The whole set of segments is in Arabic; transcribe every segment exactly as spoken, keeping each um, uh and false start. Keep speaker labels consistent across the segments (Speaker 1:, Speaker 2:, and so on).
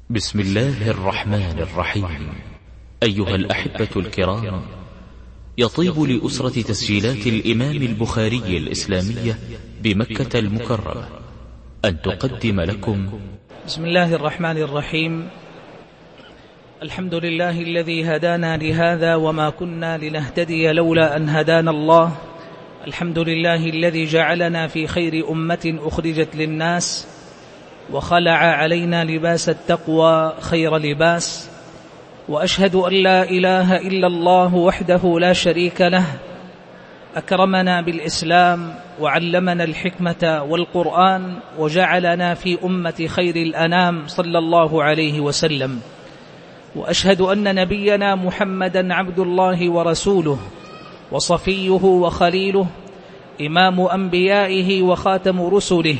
Speaker 1: بسم الله الرحمن الرحيم. أيها الأحبة الكرام، يطيب لأسرة تسجيلات الإمام البخاري الإسلامية بمكة المكرمة أن تقدم لكم
Speaker 2: بسم الله الرحمن الرحيم. الحمد لله الذي هدانا لهذا وما كنا لنهتدي لولا أن هدانا الله. الحمد لله الذي جعلنا في خير أمة أخرجت للناس وخلع علينا لباس التقوى خير لباس، وأشهد أن لا إله إلا الله وحده لا شريك له، أكرمنا بالإسلام وعلمنا الحكمة والقرآن وجعلنا في أمة خير الأنام صلى الله عليه وسلم. وأشهد أن نبينا محمدا عبد الله ورسوله وصفيه وخليله، إمام أنبيائه وخاتم رسله.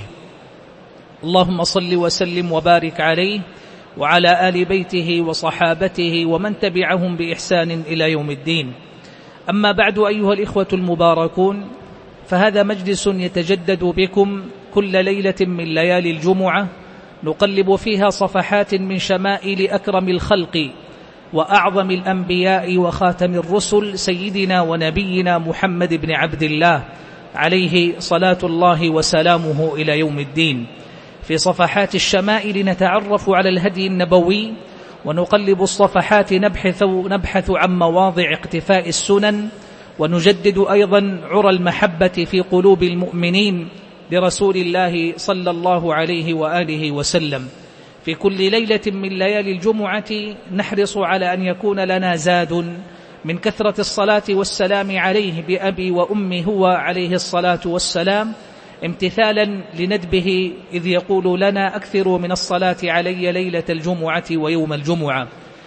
Speaker 2: اللهم صل وسلم وبارك عليه وعلى آل بيته وصحابته ومن تبعهم بإحسان إلى يوم الدين. أما بعد، أيها الإخوة المباركون، فهذا مجلس يتجدد بكم كل ليلة من ليالي الجمعة، نقلب فيها صفحات من شمائل أكرم الخلق وأعظم الأنبياء وخاتم الرسل سيدنا ونبينا محمد بن عبد الله عليه صلاة الله وسلامه إلى يوم الدين. في صفحات الشمائل نتعرف على الهدي النبوي، ونقلب الصفحات نبحث, نبحث عن مواضع اقتفاء السنن، ونجدد أيضا عرى المحبة في قلوب المؤمنين لرسول الله صلى الله عليه وآله وسلم. في كل ليلة من ليالي الجمعة نحرص على أن يكون لنا زاد من كثرة الصلاة والسلام عليه بأبي وأمي هو عليه الصلاة والسلام، امتثالا لندبه إذ يقول لنا: أكثروا من الصلاة علي ليلة الجمعة ويوم الجمعة.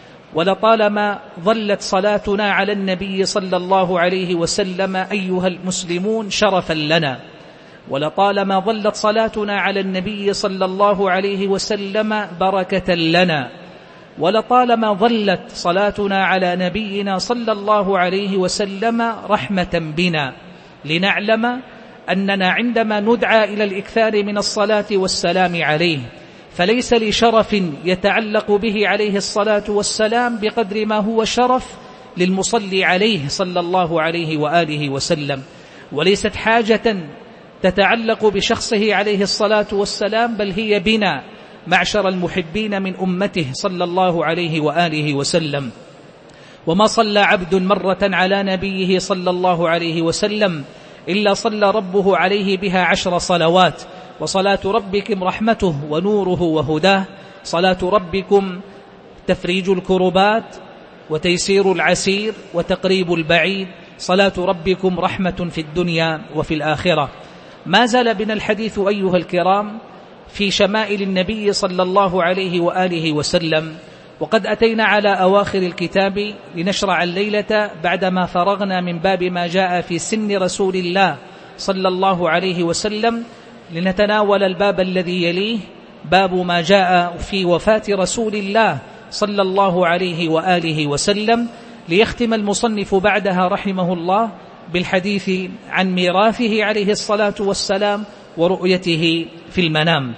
Speaker 2: ولطالما ظلت صلاتنا على النبي صلى الله عليه وسلم أيها المسلمون شرفا لنا، ولطالما ظلت صلاتنا على النبي صلى الله عليه وسلم بركة لنا، ولطالما ظلت صلاتنا على نبينا صلى الله عليه وسلم رحمة بنا، لنعلم أننا عندما ندعى إلى الإكثار من الصلاة والسلام عليه فليس لشرف يتعلق به عليه الصلاة والسلام بقدر ما هو شرف للمصلي عليه صلى الله عليه وآله وسلم، وليست حاجة تتعلق بشخصه عليه الصلاة والسلام، بل هي بنا معشر المحبين من أمته صلى الله عليه وآله وسلم. وما صلى عبد مرة على نبيه صلى الله عليه وسلم إلا صلى ربه عليه بها عشر صلوات. وصلاة ربكم رحمته ونوره وهداه، صلاة ربكم تفريج الكربات وتيسير العسير وتقريب البعيد، صلاة ربكم رحمة في الدنيا وفي الآخرة. ما زال بنا الحديث أيها الكرام في شمائل النبي صلى الله عليه وآله وسلم، وقد أتينا على أواخر الكتاب لنشرع الليلة بعدما فرغنا من باب ما جاء في سن رسول الله صلى الله عليه وسلم، لنتناول الباب الذي يليه، باب ما جاء في وفاة رسول الله صلى الله عليه وآله وسلم، ليختم المصنف بعدها رحمه الله بالحديث عن ميراثه عليه الصلاة والسلام ورؤيته في المنام.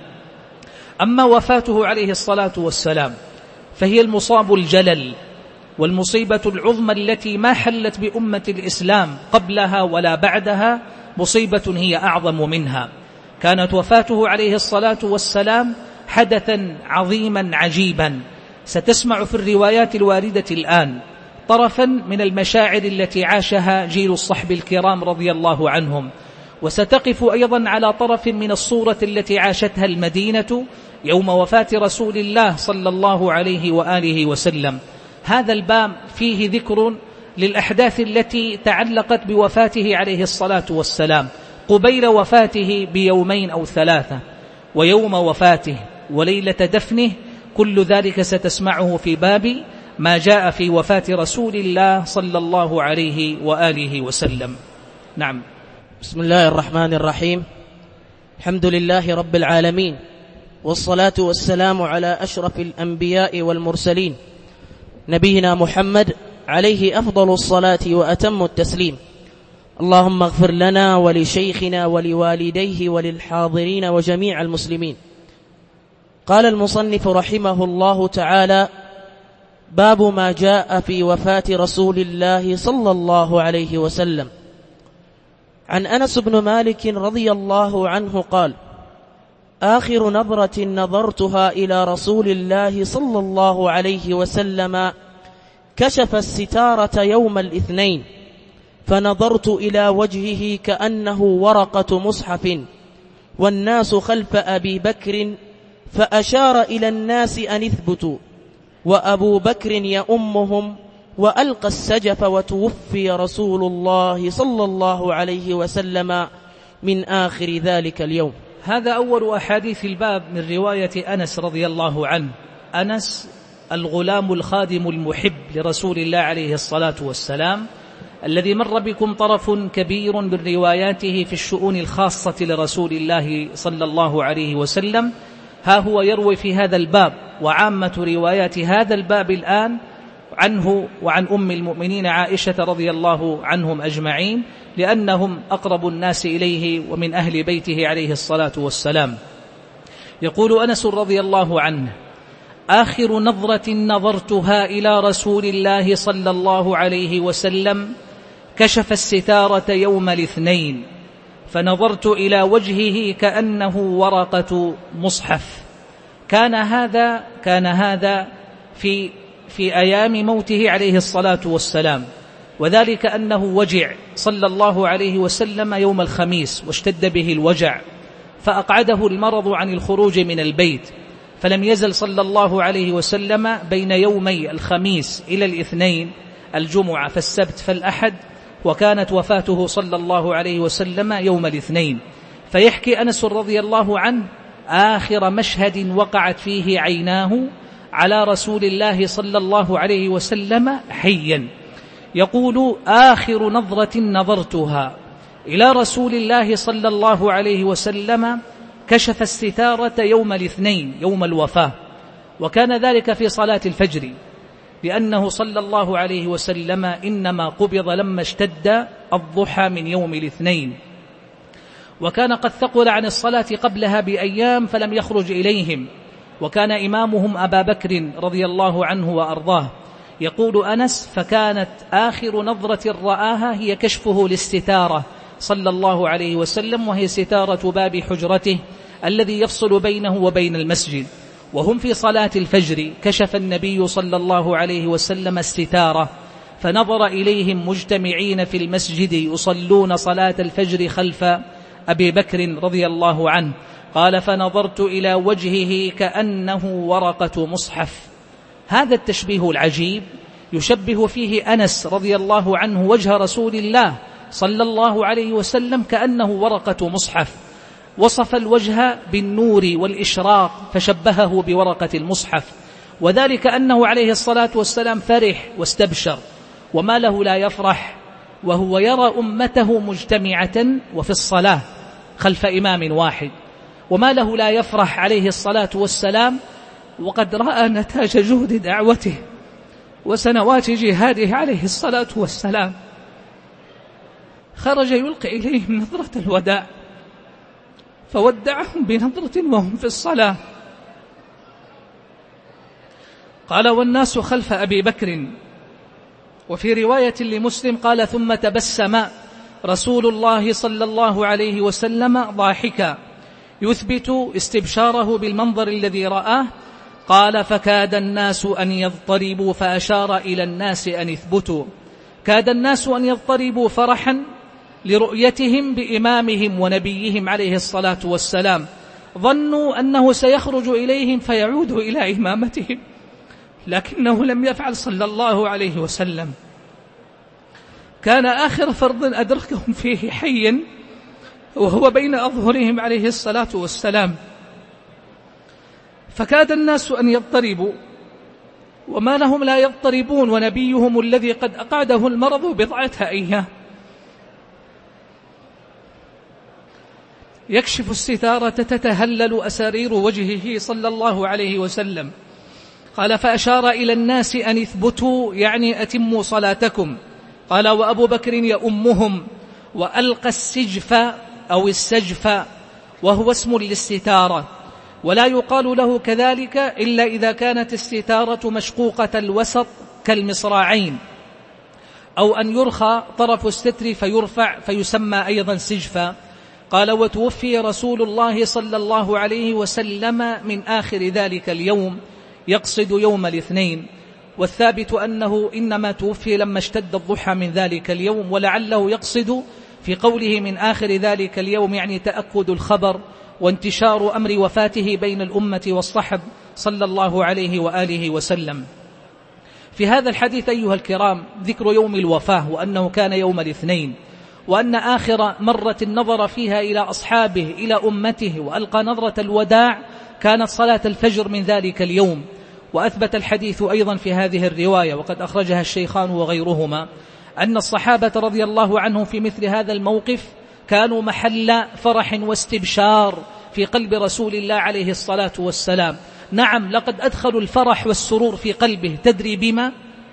Speaker 2: أما وفاته عليه الصلاة والسلام فهي المصاب الجلل والمصيبة العظمى التي ما حلت بأمة الإسلام قبلها ولا بعدها مصيبة هي أعظم منها. كانت وفاته عليه الصلاة والسلام حدثا عظيما عجيبا. ستسمع في الروايات الواردة الآن طرفا من المشاعر التي عاشها جيل الصحب الكرام رضي الله عنهم، وستقف أيضا على طرف من الصورة التي عاشتها المدينة يوم وفاة رسول الله صلى الله عليه وآله وسلم. هذا الباب فيه ذكر للأحداث التي تعلقت بوفاته عليه الصلاة والسلام قبيل وفاته بيومين أو ثلاثة، ويوم وفاته وليلة دفنه. كل ذلك ستسمعه في باب ما جاء في وفاة رسول الله صلى الله عليه وآله وسلم. نعم.
Speaker 3: بسم الله الرحمن الرحيم. الحمد لله رب العالمين، والصلاة والسلام على أشرف الأنبياء والمرسلين، نبينا محمد عليه أفضل الصلاة وأتم التسليم. اللهم اغفر لنا ولشيخنا ولوالديه وللحاضرين وجميع المسلمين. قال المصنف رحمه الله تعالى: باب ما جاء في وفاة رسول الله صلى الله عليه وسلم. عن أنس بن مالك رضي الله عنه قال: آخر نظرة نظرتها إلى رسول الله صلى الله عليه وسلم كشف الستارة يوم الاثنين، فنظرت إلى وجهه كأنه ورقة مصحف، والناس خلف أبي بكر، فأشار إلى الناس أن اثبتوا، وأبو بكر يؤمهم، وألقى السجف، وتوفي رسول الله صلى الله عليه وسلم من آخر ذلك اليوم.
Speaker 2: هذا أول أحاديث الباب من رواية أنس رضي الله عنه. أنس الغلام الخادم المحب لرسول الله عليه الصلاة والسلام، الذي مر بكم طرف كبير من رواياته في الشؤون الخاصة لرسول الله صلى الله عليه وسلم، ها هو يروي في هذا الباب. وعامة روايات هذا الباب الآن عنه وعن أم المؤمنين عائشة رضي الله عنهم أجمعين، لأنهم أقرب الناس إليه ومن أهل بيته عليه الصلاة والسلام. يقول أنس رضي الله عنه: آخر نظرة نظرتها إلى رسول الله صلى الله عليه وسلم كشف الستارة يوم الاثنين، فنظرت إلى وجهه كأنه ورقة مصحف. كان هذا كان هذا في في أيام موته عليه الصلاة والسلام، وذلك أنه وجع صلى الله عليه وسلم يوم الخميس، واشتد به الوجع، فأقعده المرض عن الخروج من البيت، فلم يزل صلى الله عليه وسلم بين يومي الخميس إلى الاثنين، الجمعة فالسبت فالأحد، وكانت وفاته صلى الله عليه وسلم يوم الاثنين. فيحكي أنس رضي الله عنه آخر مشهد وقعت فيه عيناه على رسول الله صلى الله عليه وسلم حيا. يقول: آخر نظرة نظرتها إلى رسول الله صلى الله عليه وسلم كشف الستارة يوم الاثنين، يوم الوفاة، وكان ذلك في صلاة الفجر، لأنه صلى الله عليه وسلم إنما قبض لما اشتد الضحى من يوم الاثنين، وكان قد ثقل عن الصلاة قبلها بأيام فلم يخرج إليهم، وكان إمامهم أبا بكر رضي الله عنه وأرضاه. يقول أنس: فكانت آخر نظرة رآها هي كشفه للستارة صلى الله عليه وسلم، وهي ستارة باب حجرته الذي يفصل بينه وبين المسجد، وهم في صلاة الفجر. كشف النبي صلى الله عليه وسلم الستارة، فنظر إليهم مجتمعين في المسجد يصلون صلاة الفجر خلف أبي بكر رضي الله عنه. قال: فنظرت إلى وجهه كأنه ورقة مصحف. هذا التشبيه العجيب يشبه فيه أنس رضي الله عنه وجه رسول الله صلى الله عليه وسلم كأنه ورقة مصحف. وصف الوجه بالنور والإشراق فشبهه بورقة المصحف، وذلك أنه عليه الصلاة والسلام فرح واستبشر، وما له لا يفرح وهو يرى أمته مجتمعة وفي الصلاة خلف إمام واحد، وما له لا يفرح عليه الصلاة والسلام وقد رأى نتاج جهد دعوته وسنوات جهاده عليه الصلاة والسلام. خرج يلقي إليهم نظرة الوداع، فودعهم بنظرة وهم في الصلاة. قال: والناس خلف أبي بكر. وفي رواية لمسلم قال: ثم تبسم رسول الله صلى الله عليه وسلم ضاحكا يثبت استبشاره بالمنظر الذي رآه. قال: فكاد الناس أن يضطربوا، فأشار إلى الناس أن يثبتوا. كاد الناس أن يضطربوا فرحا لرؤيتهم بإمامهم ونبيهم عليه الصلاة والسلام، ظنوا أنه سيخرج إليهم فيعود إلى إمامتهم، لكنه لم يفعل صلى الله عليه وسلم. كان آخر فرض أدركهم فيه حيا وهو بين أظهرهم عليه الصلاة والسلام. فكاد الناس أن يضطربوا، وما لهم لا يضطربون ونبيهم الذي قد أقعده المرض بضعة أيام. يكشف الستارة تتهلل أسارير وجهه صلى الله عليه وسلم. قال: فأشار إلى الناس أن اثبتوا، يعني أتموا صلاتكم. قال: وأبو بكر يؤمهم، وألقى السجف أو السجف وهو اسم للستارة، ولا يقال له كذلك إلا إذا كانت الستارة مشقوقة الوسط كالمصراعين، أو أن يرخى طرف الستر فيرفع فيسمى أيضا سجفا. قال: وتوفي رسول الله صلى الله عليه وسلم من آخر ذلك اليوم، يقصد يوم الاثنين، والثابت أنه إنما توفي لما اشتد الضحى من ذلك اليوم، ولعله يقصد في قوله من آخر ذلك اليوم يعني تأكد الخبر وانتشار أمر وفاته بين الأمة والصحب صلى الله عليه وآله وسلم. في هذا الحديث أيها الكرام ذكر يوم الوفاة، وأنه كان يوم الاثنين، وأن آخر مرة نظر فيها إلى أصحابه إلى أمته وألقى نظرة الوداع كانت صلاة الفجر من ذلك اليوم. وأثبت الحديث أيضا في هذه الرواية، وقد أخرجها الشيخان وغيرهما، أن الصحابة رضي الله عنهم في مثل هذا الموقف كانوا محل فرح واستبشار في قلب رسول الله عليه الصلاة والسلام. نعم، لقد أدخلوا الفرح والسرور في قلبه، تدري بما؟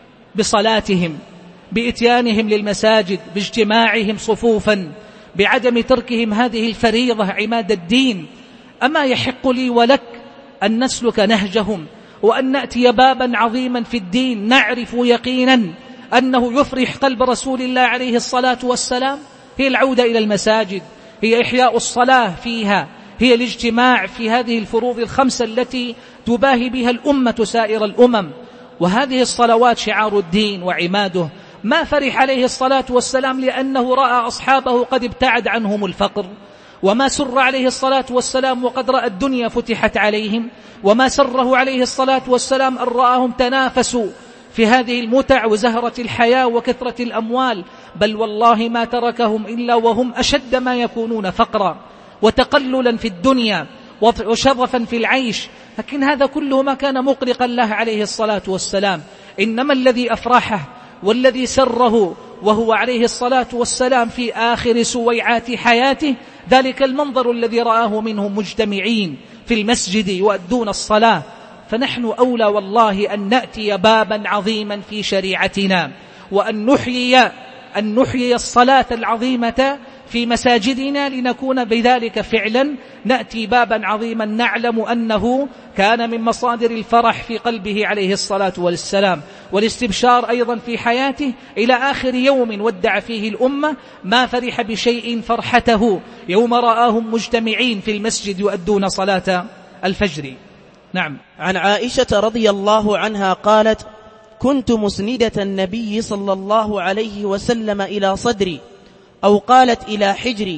Speaker 2: بصلاتهم، بإتيانهم للمساجد، باجتماعهم صفوفا، بعدم تركهم هذه الفريضة عماد الدين. أما يحق لي ولك أن نسلك نهجهم، وأن نأتي بابا عظيما في الدين نعرف يقينا أنه يفرح قلب رسول الله عليه الصلاة والسلام؟ هي العودة إلى المساجد، هي إحياء الصلاة فيها، هي الاجتماع في هذه الفروض الخمسة التي تباهي بها الأمة سائر الأمم. وهذه الصلوات شعار الدين وعماده. ما فرح عليه الصلاة والسلام لأنه رأى أصحابه قد ابتعد عنهم الفقر، وما سر عليه الصلاة والسلام وقد رأى الدنيا فتحت عليهم، وما سره عليه الصلاة والسلام أن رآهم تنافسوا في هذه المتع وزهرة الحياة وكثرة الأموال، بل والله ما تركهم إلا وهم أشد ما يكونون فقرا وتقللا في الدنيا وشرفا في العيش. لكن هذا كله ما كان مقلقا له عليه الصلاة والسلام. إنما الذي أفرحه والذي سره وهو عليه الصلاة والسلام في آخر سويعات حياته ذلك المنظر الذي رآه منهم مجتمعين في المسجد يؤدون الصلاة. فنحن أولى والله أن نأتي بابا عظيما في شريعتنا، وأن نحيي أن نحيي الصلاة العظيمة في مساجدنا، لنكون بذلك فعلا نأتي بابا عظيما نعلم أنه كان من مصادر الفرح في قلبه عليه الصلاة والسلام، والاستبشار أيضا في حياته إلى آخر يوم ودع فيه الأمة. ما فرح بشيء فرحته يوم رآهم مجتمعين في المسجد يؤدون صلاة الفجر. نعم.
Speaker 3: عن عائشة رضي الله عنها قالت: كنت مسندة النبي صلى الله عليه وسلم إلى صدري، أو قالت إلى حجري،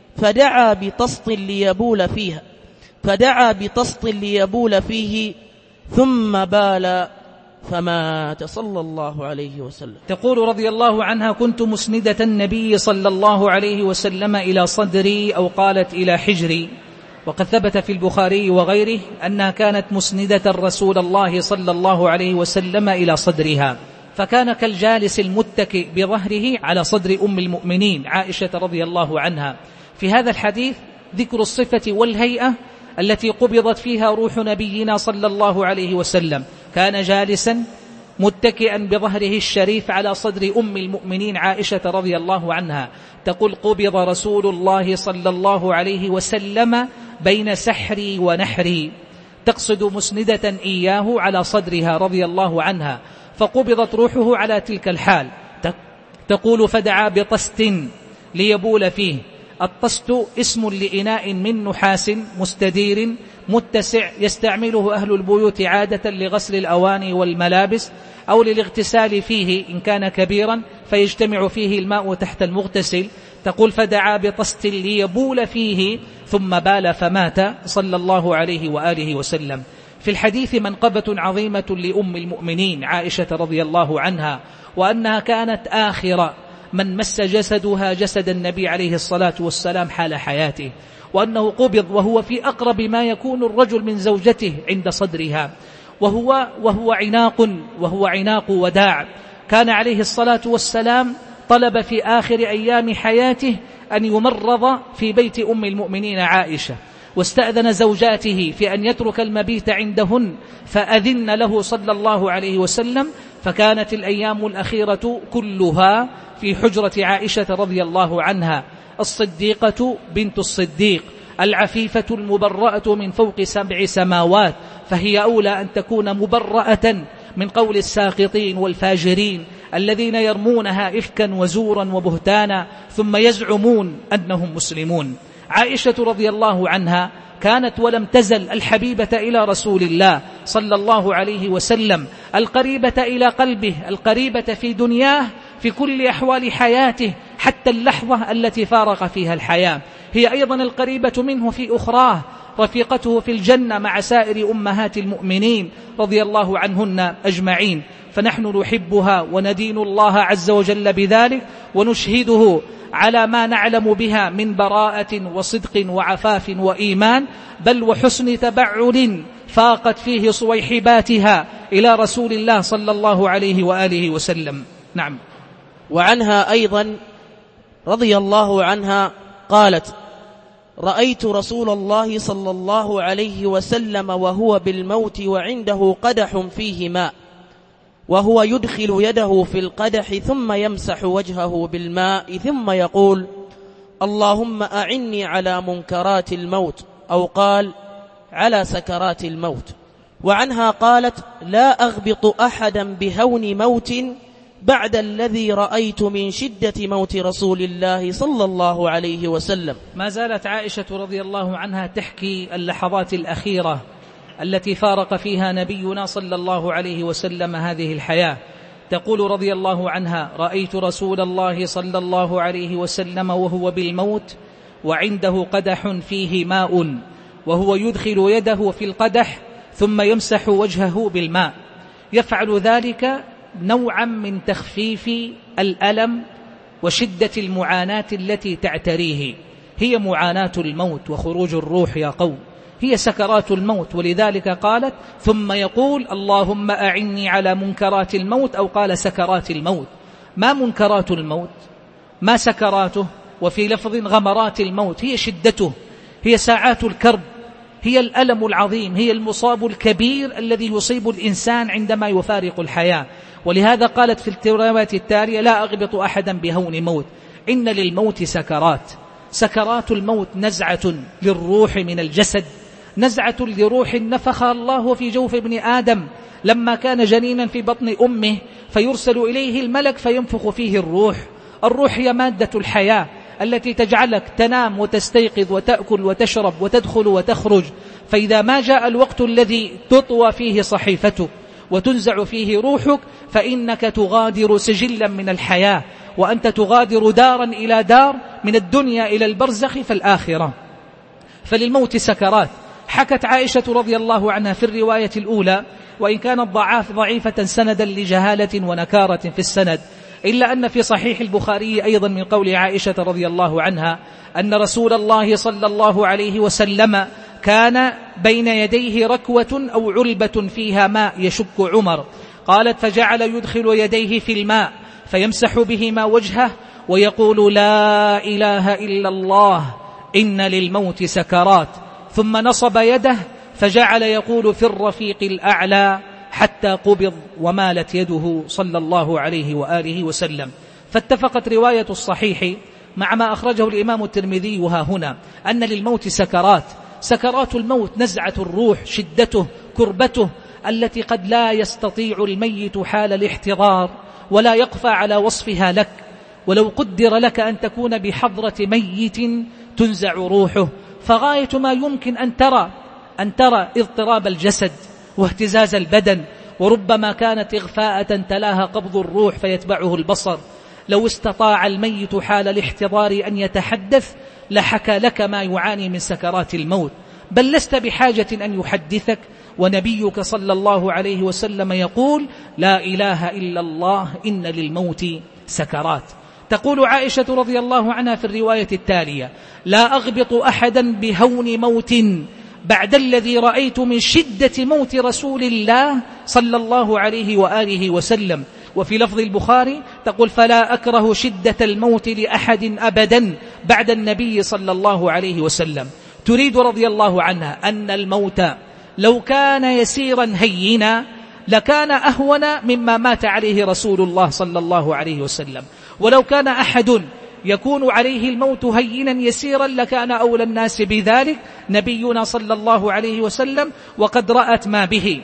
Speaker 3: فدعا بطسط ليبول فيها فدعا بطسط ليبول فيه ثم بال فمات صلى الله عليه وسلم.
Speaker 2: تقول رضي الله عنها: كنت مسندة النبي صلى الله عليه وسلم إلى صدري، أو قالت إلى حجري. وقد ثبت في البخاري وغيره أنها كانت مسندة رسول الله صلى الله عليه وسلم إلى صدرها، فكان كالجالس المتكئ بظهره على صدر أم المؤمنين عائشة رضي الله عنها. في هذا الحديث ذكر الصفة والهيئة التي قبضت فيها روح نبينا صلى الله عليه وسلم. كان جالسا متكئا بظهره الشريف على صدر أم المؤمنين عائشة رضي الله عنها. تقول: قبض رسول الله صلى الله عليه وسلم بين سحري ونحري، تقصد مسندة إياه على صدرها رضي الله عنها، فقبضت روحه على تلك الحال. تقول: فدعا بطست ليبول فيه. الطست اسم لإناء من نحاس مستدير متسع يستعمله أهل البيوت عادة لغسل الأواني والملابس أو للاغتسال فيه إن كان كبيرا فيجتمع فيه الماء تحت المغتسل. تقول: فدعا بطست ليبول فيه ثم بال فمات صلى الله عليه وآله وسلم. في الحديث منقبة عظيمة لأم المؤمنين عائشة رضي الله عنها، وأنها كانت آخر من مس جسدها جسد النبي عليه الصلاة والسلام حال حياته، وأنه قبض وهو في أقرب ما يكون الرجل من زوجته عند صدرها، وهو, وهو عناق وهو عناق وداع. كان عليه الصلاة والسلام طلب في آخر أيام حياته أن يمرض في بيت أم المؤمنين عائشة، واستأذن زوجاته في أن يترك المبيت عندهن، فأذن له صلى الله عليه وسلم. فكانت الأيام الأخيرة كلها في حجرة عائشة رضي الله عنها، الصديقة بنت الصديق العفيفة المبرأة من فوق سبع سماوات، فهي أولى أن تكون مبرأة من قول الساقطين والفاجرين الذين يرمونها إفكا وزورا وبهتانا ثم يزعمون أنهم مسلمون. عائشة رضي الله عنها كانت ولم تزل الحبيبة إلى رسول الله صلى الله عليه وسلم، القريبة إلى قلبه، القريبة في دنياه في كل أحوال حياته حتى اللحظة التي فارق فيها الحياة، هي أيضا القريبة منه في أخراه، رفيقته في الجنة مع سائر أمهات المؤمنين رضي الله عنهن أجمعين. فنحن نحبها وندين الله عز وجل بذلك، ونشهده على ما نعلم بها من براءة وصدق وعفاف وإيمان، بل وحسن تبعل فاقت فيه صويحباتها إلى رسول الله صلى الله عليه وآله وسلم. نعم.
Speaker 3: وعنها أيضا رضي الله عنها قالت: رأيت رسول الله صلى الله عليه وسلم وهو بالموت وعنده قدح فيه ماء، وهو يدخل يده في القدح ثم يمسح وجهه بالماء ثم يقول: اللهم أعني على منكرات الموت، أو قال: على سكرات الموت. وعنها قالت: لا أغبط أحدا بهون موت بعد الذي رأيت من شدة موت رسول الله صلى الله عليه وسلم.
Speaker 2: ما زالت عائشة رضي الله عنها تحكي اللحظات الأخيرة التي فارق فيها نبينا صلى الله عليه وسلم هذه الحياة. تقول رضي الله عنها: رأيت رسول الله صلى الله عليه وسلم وهو بالموت وعنده قدح فيه ماء، وهو يدخل يده في القدح ثم يمسح وجهه بالماء، يفعل ذلك نوعا من تخفيف الألم وشدة المعاناة التي تعتريه. هي معاناة الموت وخروج الروح يا قوم، هي سكرات الموت. ولذلك قالت: ثم يقول: اللهم أعني على منكرات الموت، أو قال سكرات الموت. ما منكرات الموت؟ ما سكراته؟ وفي لفظ غمرات الموت، هي شدته، هي ساعات الكرب، هي الألم العظيم، هي المصاب الكبير الذي يصيب الإنسان عندما يفارق الحياة. ولهذا قالت في الروايات التالية: لا أغبط أحدا بهون موت. إن للموت سكرات، سكرات الموت نزعة للروح من الجسد، نزعة لروح نفخ الله في جوف ابن آدم لما كان جنينا في بطن أمه، فيرسل إليه الملك فينفخ فيه الروح. الروح هي مادة الحياة التي تجعلك تنام وتستيقظ وتأكل وتشرب وتدخل وتخرج. فإذا ما جاء الوقت الذي تطوى فيه صحيفتك وتنزع فيه روحك، فإنك تغادر سجلا من الحياة، وأنت تغادر دارا إلى دار، من الدنيا إلى البرزخ فالآخرة. فللموت سكرات. حكت عائشة رضي الله عنها في الرواية الأولى، وإن كانت ضعاف ضعيفة سندا لجهالة ونكارة في السند، إلا أن في صحيح البخاري أيضا من قول عائشة رضي الله عنها أن رسول الله صلى الله عليه وسلم كان بين يديه ركوة أو علبة فيها ماء يشك عمر. قالت: فجعل يدخل يديه في الماء فيمسح بهما وجهه ويقول: لا إله إلا الله، إن للموت سكرات. ثم نصب يده فجعل يقول في الرفيق الأعلى حتى قبض ومالت يده صلى الله عليه وآله وسلم. فاتفقت رواية الصحيح مع ما أخرجه الإمام الترمذي ها هنا أن للموت سكرات. سكرات الموت نزعة الروح، شدته، كربته، التي قد لا يستطيع الميت حال الاحتضار ولا يقفى على وصفها لك. ولو قدر لك أن تكون بحضرة ميت تنزع روحه، فغاية ما يمكن أن ترى أن ترى اضطراب الجسد واهتزاز البدن، وربما كانت إغفاءة تلاها قبض الروح فيتبعه البصر. لو استطاع الميت حال الاحتضار أن يتحدث لحكى لك ما يعاني من سكرات الموت، بل لست بحاجة أن يحدثك. ونبيك صلى الله عليه وسلم يقول: لا إله إلا الله، إن للموت سكرات. تقول عائشة رضي الله عنها في الرواية التالية: لا أغبط أحدا بهون موت بعد الذي رأيت من شدة موت رسول الله صلى الله عليه وآله وسلم. وفي لفظ البخاري تقول: فلا أكره شدة الموت لأحد أبدا بعد النبي صلى الله عليه وسلم. تريد رضي الله عنها أن الموت لو كان يسيرا هينا لكان أهون مما مات عليه رسول الله صلى الله عليه وسلم. ولو كان أحد يكون عليه الموت هينا يسيرا لكان أولى الناس بذلك نبينا صلى الله عليه وسلم، وقد رأت ما به.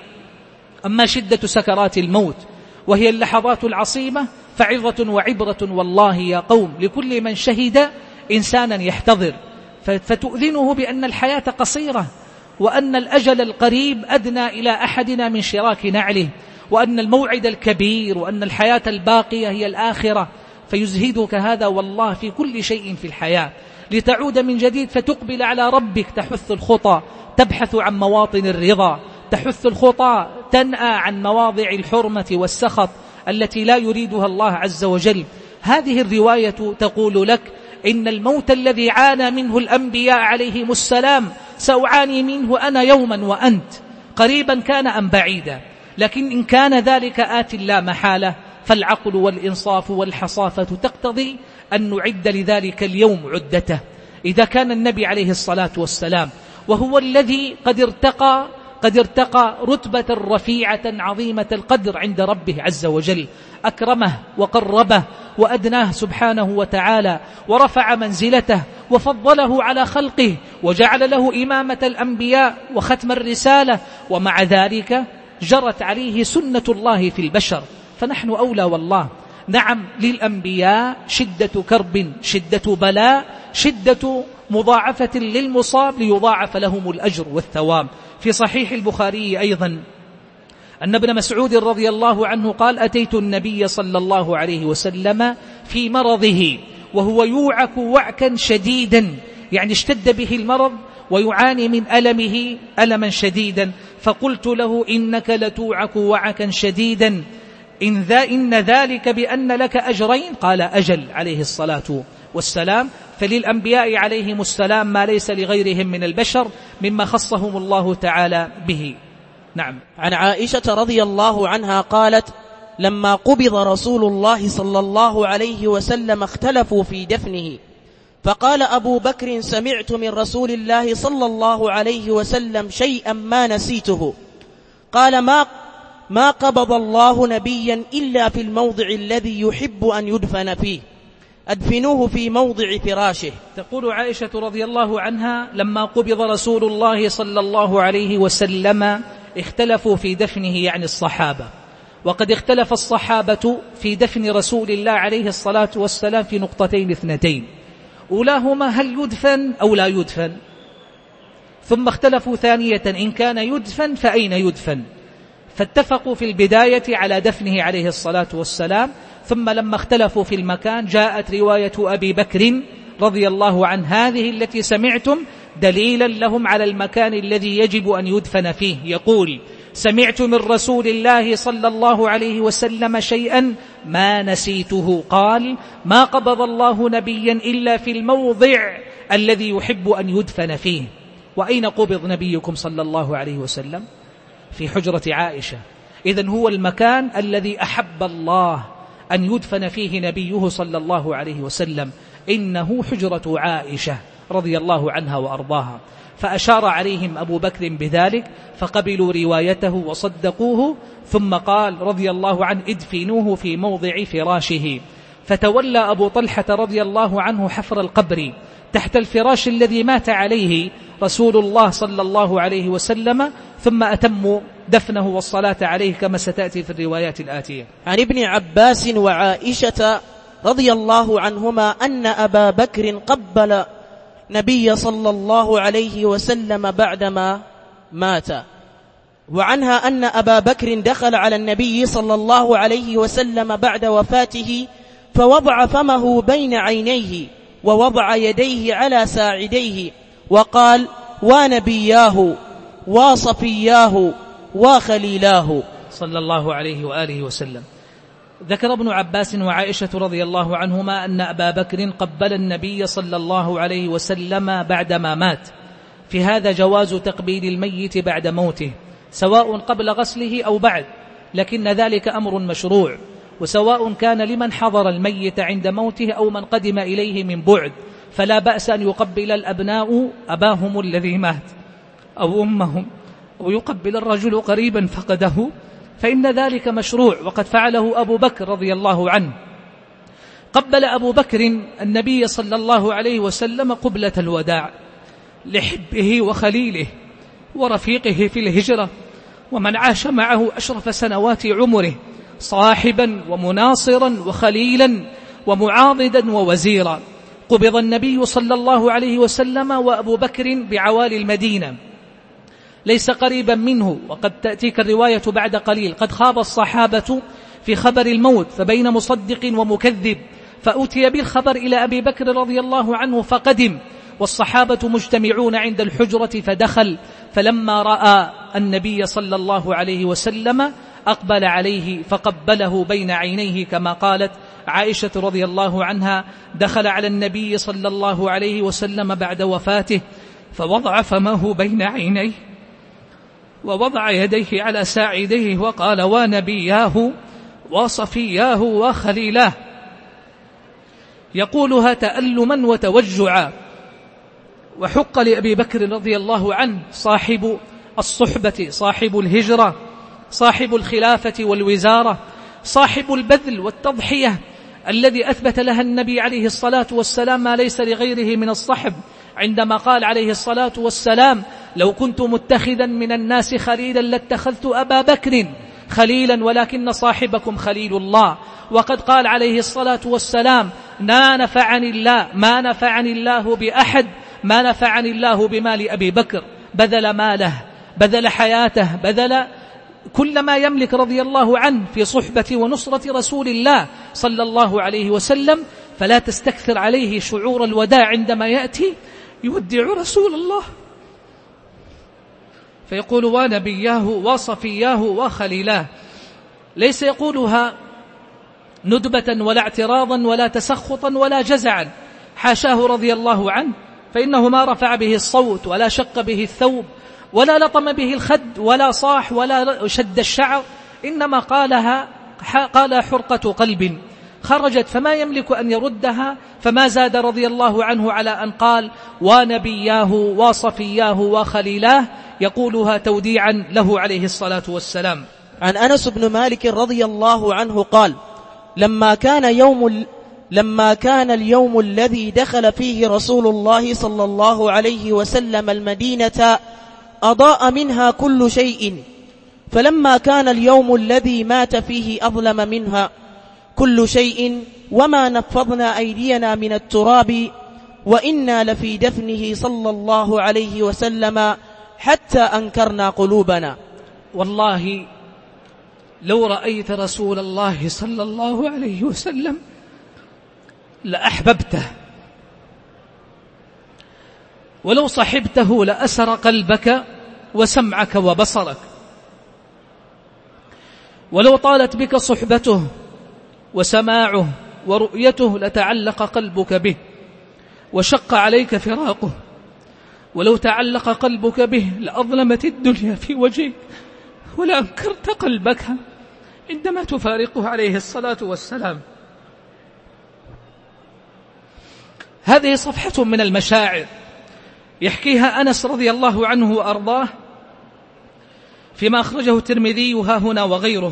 Speaker 2: أما شدة سكرات الموت وهي اللحظات العصيبة فعظة وعبرة والله يا قوم لكل من شهد إنسانا يحتضر، فتؤذنه بأن الحياة قصيرة، وأن الأجل القريب أدنى إلى أحدنا من شراك نعله، وأن الموعد الكبير، وأن الحياة الباقية هي الآخرة، فيزهدك هذا والله في كل شيء في الحياة لتعود من جديد فتقبل على ربك، تحث الخطى، تبحث عن مواطن الرضا، تحث الخطى، تنأى عن مواضع الحرمة والسخط التي لا يريدها الله عز وجل. هذه الرواية تقول لك إن الموت الذي عانى منه الأنبياء عليهم السلام سأعاني منه أنا يوما وأنت، قريبا كان أم بعيدا، لكن إن كان ذلك آت لا محالة فالعقل والإنصاف والحصافة تقتضي أن نعد لذلك اليوم عدته. إذا كان النبي عليه الصلاة والسلام وهو الذي قد ارتقى قد ارتقى رتبة رفيعة عظيمة القدر عند ربه عز وجل، أكرمه وقربه وأدناه سبحانه وتعالى، ورفع منزلته وفضله على خلقه، وجعل له إمامة الأنبياء وختم الرسالة، ومع ذلك جرت عليه سنة الله في البشر، فنحن أولى والله. نعم للأنبياء شدة كرب، شدة بلاء، شدة مضاعفة للمصاب ليضاعف لهم الأجر والثواب. في صحيح البخاري أيضا أن ابن مسعود رضي الله عنه قال: أتيت النبي صلى الله عليه وسلم في مرضه وهو يوعك وعكا شديدا، يعني اشتد به المرض ويعاني من ألمه ألما شديدا، فقلت له: إنك لتوعك وعكا شديدا، إن, ذا إن ذلك بأن لك أجرين؟ قال: أجل عليه الصلاة والسلام. فللأنبياء عليهم السلام ما ليس لغيرهم من البشر مما خصهم الله تعالى به. نعم.
Speaker 3: عن عائشة رضي الله عنها قالت: لما قبض رسول الله صلى الله عليه وسلم اختلفوا في دفنه، فقال أبو بكر: سمعت من رسول الله صلى الله عليه وسلم شيئا ما نسيته. قال: ما ما قبض الله نبيا إلا في الموضع الذي يحب أن يدفن فيه، أدفنوه في موضع فراشه.
Speaker 2: تقول عائشة رضي الله عنها: لما قبض رسول الله صلى الله عليه وسلم اختلفوا في دفنه، يعني الصحابة، وقد اختلف الصحابة في دفن رسول الله عليه الصلاة والسلام في نقطتين اثنتين، أولاهما هل يدفن أو لا يدفن، ثم اختلفوا ثانية إن كان يدفن فأين يدفن، فاتفقوا في البداية على دفنه عليه الصلاة والسلام، ثم لما اختلفوا في المكان جاءت رواية أبي بكر رضي الله عنه هذه التي سمعتم دليلا لهم على المكان الذي يجب أن يدفن فيه. يقول: سمعت من رسول الله صلى الله عليه وسلم شيئا ما نسيته، قال: ما قبض الله نبيا إلا في الموضع الذي يحب أن يدفن فيه. وأين قبض نبيكم صلى الله عليه وسلم؟ في حجرة عائشة. إذن هو المكان الذي أحب الله أن يدفن فيه نبيه صلى الله عليه وسلم، إنه حجرة عائشة رضي الله عنها وأرضاها. فأشار عليهم أبو بكر بذلك فقبلوا روايته وصدقوه، ثم قال رضي الله عنه: ادفنوه في موضع فراشه. فتولى أبو طلحة رضي الله عنه حفر القبر تحت الفراش الذي مات عليه رسول الله صلى الله عليه وسلم، ثم أتموا دفنه والصلاة عليه كما ستأتي في الروايات الآتية.
Speaker 3: عن ابن عباس وعائشة رضي الله عنهما أن أبا بكر قبل نبي صلى الله عليه وسلم بعدما مات، وعنها أن أبا بكر دخل على النبي صلى الله عليه وسلم بعد وفاته فوضع فمه بين عينيه ووضع يديه على ساعديه وقال: ونبياه وصفياه وخليلاه
Speaker 2: صلى الله عليه وآله وسلم. ذكر ابن عباس وعائشة رضي الله عنهما أن أبا بكر قبل النبي صلى الله عليه وسلم بعدما مات. في هذا جواز تقبيل الميت بعد موته، سواء قبل غسله أو بعد، لكن ذلك أمر مشروع، وسواء كان لمن حضر الميت عند موته أو من قدم إليه من بعد، فلا بأس أن يقبل الأبناء أباهم الذي مات أو أمهم، أو يقبل الرجل قريبا فقده، فإن ذلك مشروع، وقد فعله أبو بكر رضي الله عنه. قبل أبو بكر النبي صلى الله عليه وسلم قبلة الوداع لحبه وخليله ورفيقه في الهجرة، ومن عاش معه أشرف سنوات عمره، صاحبا ومناصرا وخليلا ومعاضدا ووزيرا. قبض النبي صلى الله عليه وسلم وأبو بكر بعوالي المدينة، ليس قريبا منه، وقد تأتيك الرواية بعد قليل. قد خاض الصحابة في خبر الموت، فبين مصدق ومكذب، فأتي بالخبر إلى أبي بكر رضي الله عنه فقدم، والصحابة مجتمعون عند الحجرة فدخل، فلما رأى النبي صلى الله عليه وسلم أقبل عليه فقبله بين عينيه، كما قالت عائشة رضي الله عنها: دخل على النبي صلى الله عليه وسلم بعد وفاته فوضع فمه بين عينيه ووضع يديه على ساعديه وقال: ونبياه وصفياه وخليلاه، يقولها تألما وتوجعا. وحق لأبي بكر رضي الله عنه صاحب الصحبة، صاحب الهجرة، صاحب الخلافة والوزارة، صاحب البذل والتضحية، الذي أثبت لها النبي عليه الصلاة والسلام ما ليس لغيره من الصحب، عندما قال عليه الصلاة والسلام: لو كنت متخذا من الناس خليلا لاتخذت أبا بكر خليلا ولكن صاحبكم خليل الله. وقد قال عليه الصلاة والسلام: ما نفعني الله ما نفعني الله بأحد ما نفعني الله بمال أبي بكر. بذل ماله، بذل حياته، بذل كل ما يملك رضي الله عنه في صحبة ونصرة رسول الله صلى الله عليه وسلم. فلا تستكثر عليه شعور الوداع عندما يأتي يودع رسول الله، فيقول: ونبياه وصفياه وخليلاه. ليس يقولها ندبة ولا اعتراضا ولا تسخطا ولا جزعا، حاشاه رضي الله عنه، فإنه ما رفع به الصوت ولا شق به الثوب ولا لطم به الخد ولا صاح ولا شد الشعر، إنما قالها قال حرقة قلب خرجت فما يملك أن يردها، فما زاد رضي الله عنه على أن قال: ونبياه وصفياه وخليلاه، يقولها توديعا له عليه الصلاة والسلام.
Speaker 3: عن أنس بن مالك رضي الله عنه قال: لما كان يوم لما كان اليوم الذي دخل فيه رسول الله صلى الله عليه وسلم المدينة أضاء منها كل شيء، فلما كان اليوم الذي مات فيه أظلم منها كل شيء، وما نفضنا أيدينا من التراب وإنا لفي دفنه صلى الله عليه وسلم حتى أنكرنا قلوبنا.
Speaker 2: والله لو رأيت رسول الله صلى الله عليه وسلم لأحببته، ولو صحبته لأسر قلبك وسمعك وبصرك، ولو طالت بك صحبته وسماعه ورؤيته لتعلق قلبك به وشق عليك فراقه، ولو تعلق قلبك به لأظلمت الدنيا في وجهك ولأنكرت قلبك عندما تفارقه عليه الصلاة والسلام. هذه صفحة من المشاعر يحكيها أنس رضي الله عنه وأرضاه فيما أخرجه الترمذي ها هنا وغيره،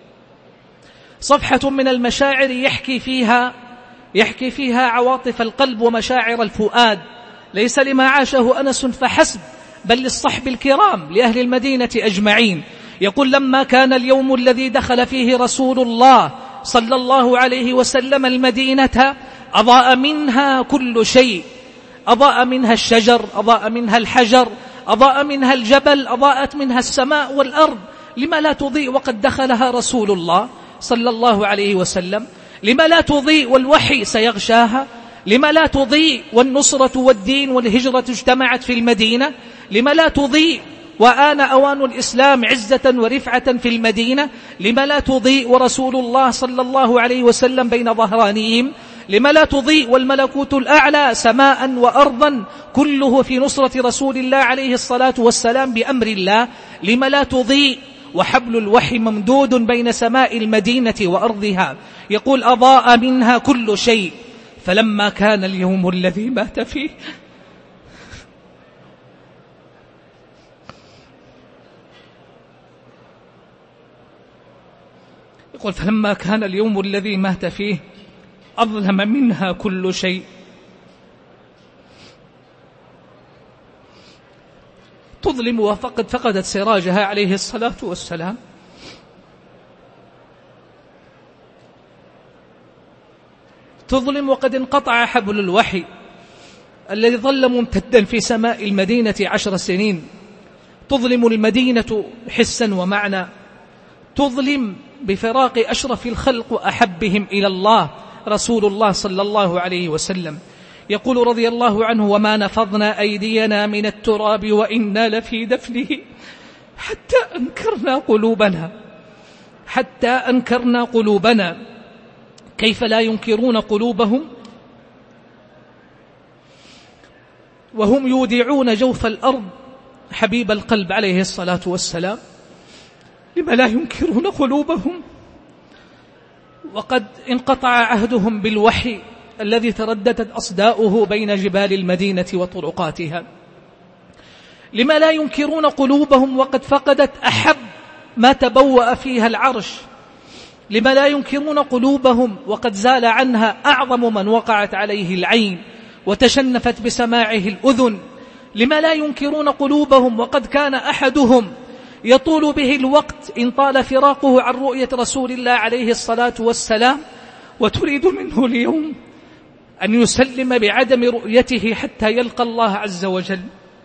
Speaker 2: صفحة من المشاعر يحكي فيها يحكي فيها عواطف القلب ومشاعر الفؤاد، ليس لما عاشه أنس فحسب، بل للصحب الكرام لأهل المدينة أجمعين. يقول: لما كان اليوم الذي دخل فيه رسول الله صلى الله عليه وسلم المدينة أضاء منها كل شيء، أضاء منها الشجر، أضاء منها الحجر، أضاء منها الجبل، أضاءت منها السماء والأرض. لما لا تضيء وقد دخلها رسول الله صلى الله عليه وسلم؟ لما لا تضيء والوحي سيغشاها؟ لما لا تضيء والنصرة والدين والهجرة اجتمعت في المدينة؟ لما لا تضيء وآن أوان الإسلام عزة ورفعة في المدينة؟ لما لا تضيء ورسول الله صلى الله عليه وسلم بين ظهرانيهم؟ لما لا تضيء والملكوت الأعلى سماء وأرضا كله في نصرة رسول الله عليه الصلاة والسلام بأمر الله؟ لما لا تضيء وحبل الوحي ممدود بين سماء المدينة وأرضها؟ يقول: أضاء منها كل شيء، فلما كان اليوم الذي مات فيه يقول فلما كان اليوم الذي مات فيه أظلم منها كل شيء. تظلم وفقد فقدت سراجها عليه الصلاة والسلام. تظلم وقد انقطع حبل الوحي الذي ظل ممتدا في سماء المدينة عشر سنين. تظلم المدينة حسا ومعنى. تظلم بفراق أشرف الخلق وأحبهم إلى الله رسول الله صلى الله عليه وسلم. يقول رضي الله عنه: وما نفضنا أيدينا من التراب وإنا لفي دفنه حتى أنكرنا قلوبنا حتى أنكرنا قلوبنا. كيف لا ينكرون قلوبهم وهم يودعون جوف الأرض حبيب القلب عليه الصلاة والسلام؟ لما لا ينكرون قلوبهم وقد انقطع عهدهم بالوحي الذي ترددت أصداؤه بين جبال المدينة وطرقاتها؟ لما لا ينكرون قلوبهم وقد فقدت أحب ما تبوأ فيها العرش؟ لما لا ينكرون قلوبهم وقد زال عنها أعظم من وقعت عليه العين وتشنفت بسماعه الأذن؟ لما لا ينكرون قلوبهم وقد كان أحدهم يطول به الوقت إن طال فراقه عن رؤية رسول الله عليه الصلاة والسلام، وتريد منه اليوم أن يسلم بعدم رؤيته حتى يلقى الله عز وجل؟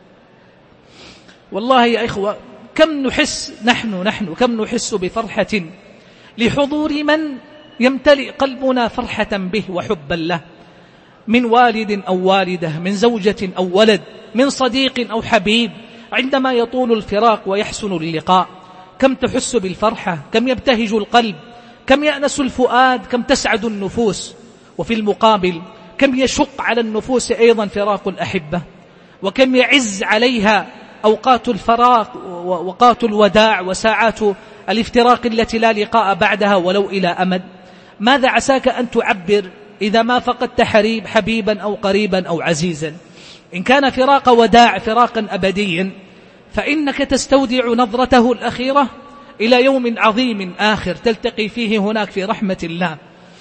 Speaker 2: والله يا إخوة، كم نحس نحن نحن كم نحس بفرحة لحضور من يمتلئ قلبنا فرحة به وحبا له، من والد أو والدة، من زوجة أو ولد، من صديق أو حبيب، عندما يطول الفراق ويحسن اللقاء كم تحس بالفرحة، كم يبتهج القلب، كم يأنس الفؤاد، كم تسعد النفوس. وفي المقابل كم يشق على النفوس أيضا فراق الأحبة، وكم يعز عليها أوقات الفراق وأوقات الوداع وساعات الافتراق التي لا لقاء بعدها ولو إلى أمد. ماذا عساك أن تعبر إذا ما فقدت حريب حبيبا أو قريبا أو عزيزا؟ إن كان فراق وداع فراقا أبديا فإنك تستودع نظرته الأخيرة إلى يوم عظيم آخر تلتقي فيه هناك في رحمة الله،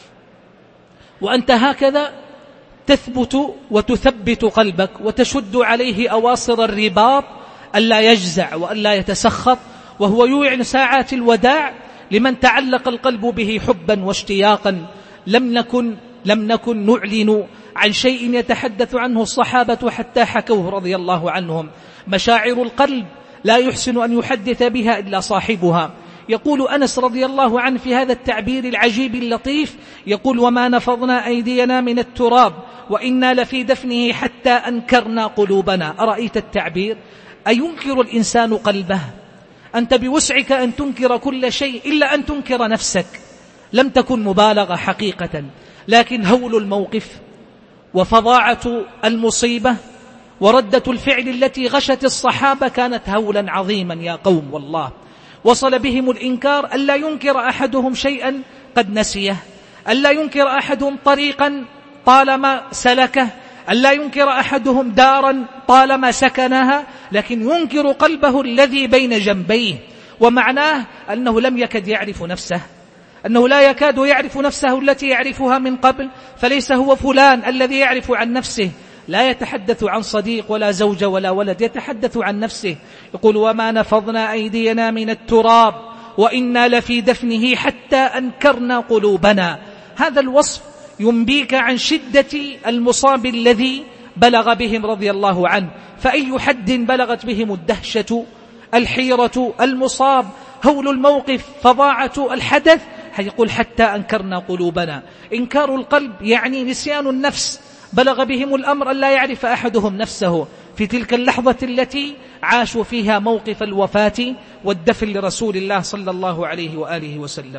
Speaker 2: وأنت هكذا تثبت وتثبت قلبك وتشد عليه أواصر الرباط ألا يجزع وألا يتسخط، وهو يوعن ساعات الوداع لمن تعلق القلب به حبا واشتياقا. لم نكن لم نكن نعلن عن شيء يتحدث عنه الصحابة حتى حكوه رضي الله عنهم. مشاعر القلب لا يحسن أن يحدث بها إلا صاحبها. يقول أنس رضي الله عنه في هذا التعبير العجيب اللطيف، يقول: وما نفضنا أيدينا من التراب وإنا لفي دفنه حتى أنكرنا قلوبنا. أرأيت التعبير؟ أينكر الإنسان قلبه؟ أنت بوسعك أن تنكر كل شيء إلا أن تنكر نفسك. لم تكن مبالغة حقيقة، لكن هول الموقف وفظاعة المصيبة وردة الفعل التي غشت الصحابة كانت هولا عظيما يا قوم. والله وصل بهم الإنكار ألا ينكر أحدهم شيئا قد نسيه، ألا ينكر أحدهم طريقا طالما سلكه، ألا ينكر أحدهم دارا طالما سكنها، لكن ينكر قلبه الذي بين جنبيه. ومعناه أنه لم يكد يعرف نفسه، أنه لا يكاد يعرف نفسه التي يعرفها من قبل، فليس هو فلان الذي يعرف عن نفسه، لا يتحدث عن صديق ولا زوجة ولا ولد، يتحدث عن نفسه. يقول: وما نفضنا أيدينا من التراب وإنا لفي دفنه حتى أنكرنا قلوبنا. هذا الوصف ينبيك عن شدة المصاب الذي بلغ بهم رضي الله عنه. فأي حد بلغت بهم الدهشة، الحيرة، المصاب، هول الموقف، فظاعة الحدث، يقول: حتى أنكرنا قلوبنا. إنكار القلب يعني نسيان النفس. بلغ بهم الأمر أن لا يعرف أحدهم نفسه في تلك اللحظة التي عاشوا فيها موقف الوفاة والدفن لرسول الله صلى الله عليه وآله وسلم.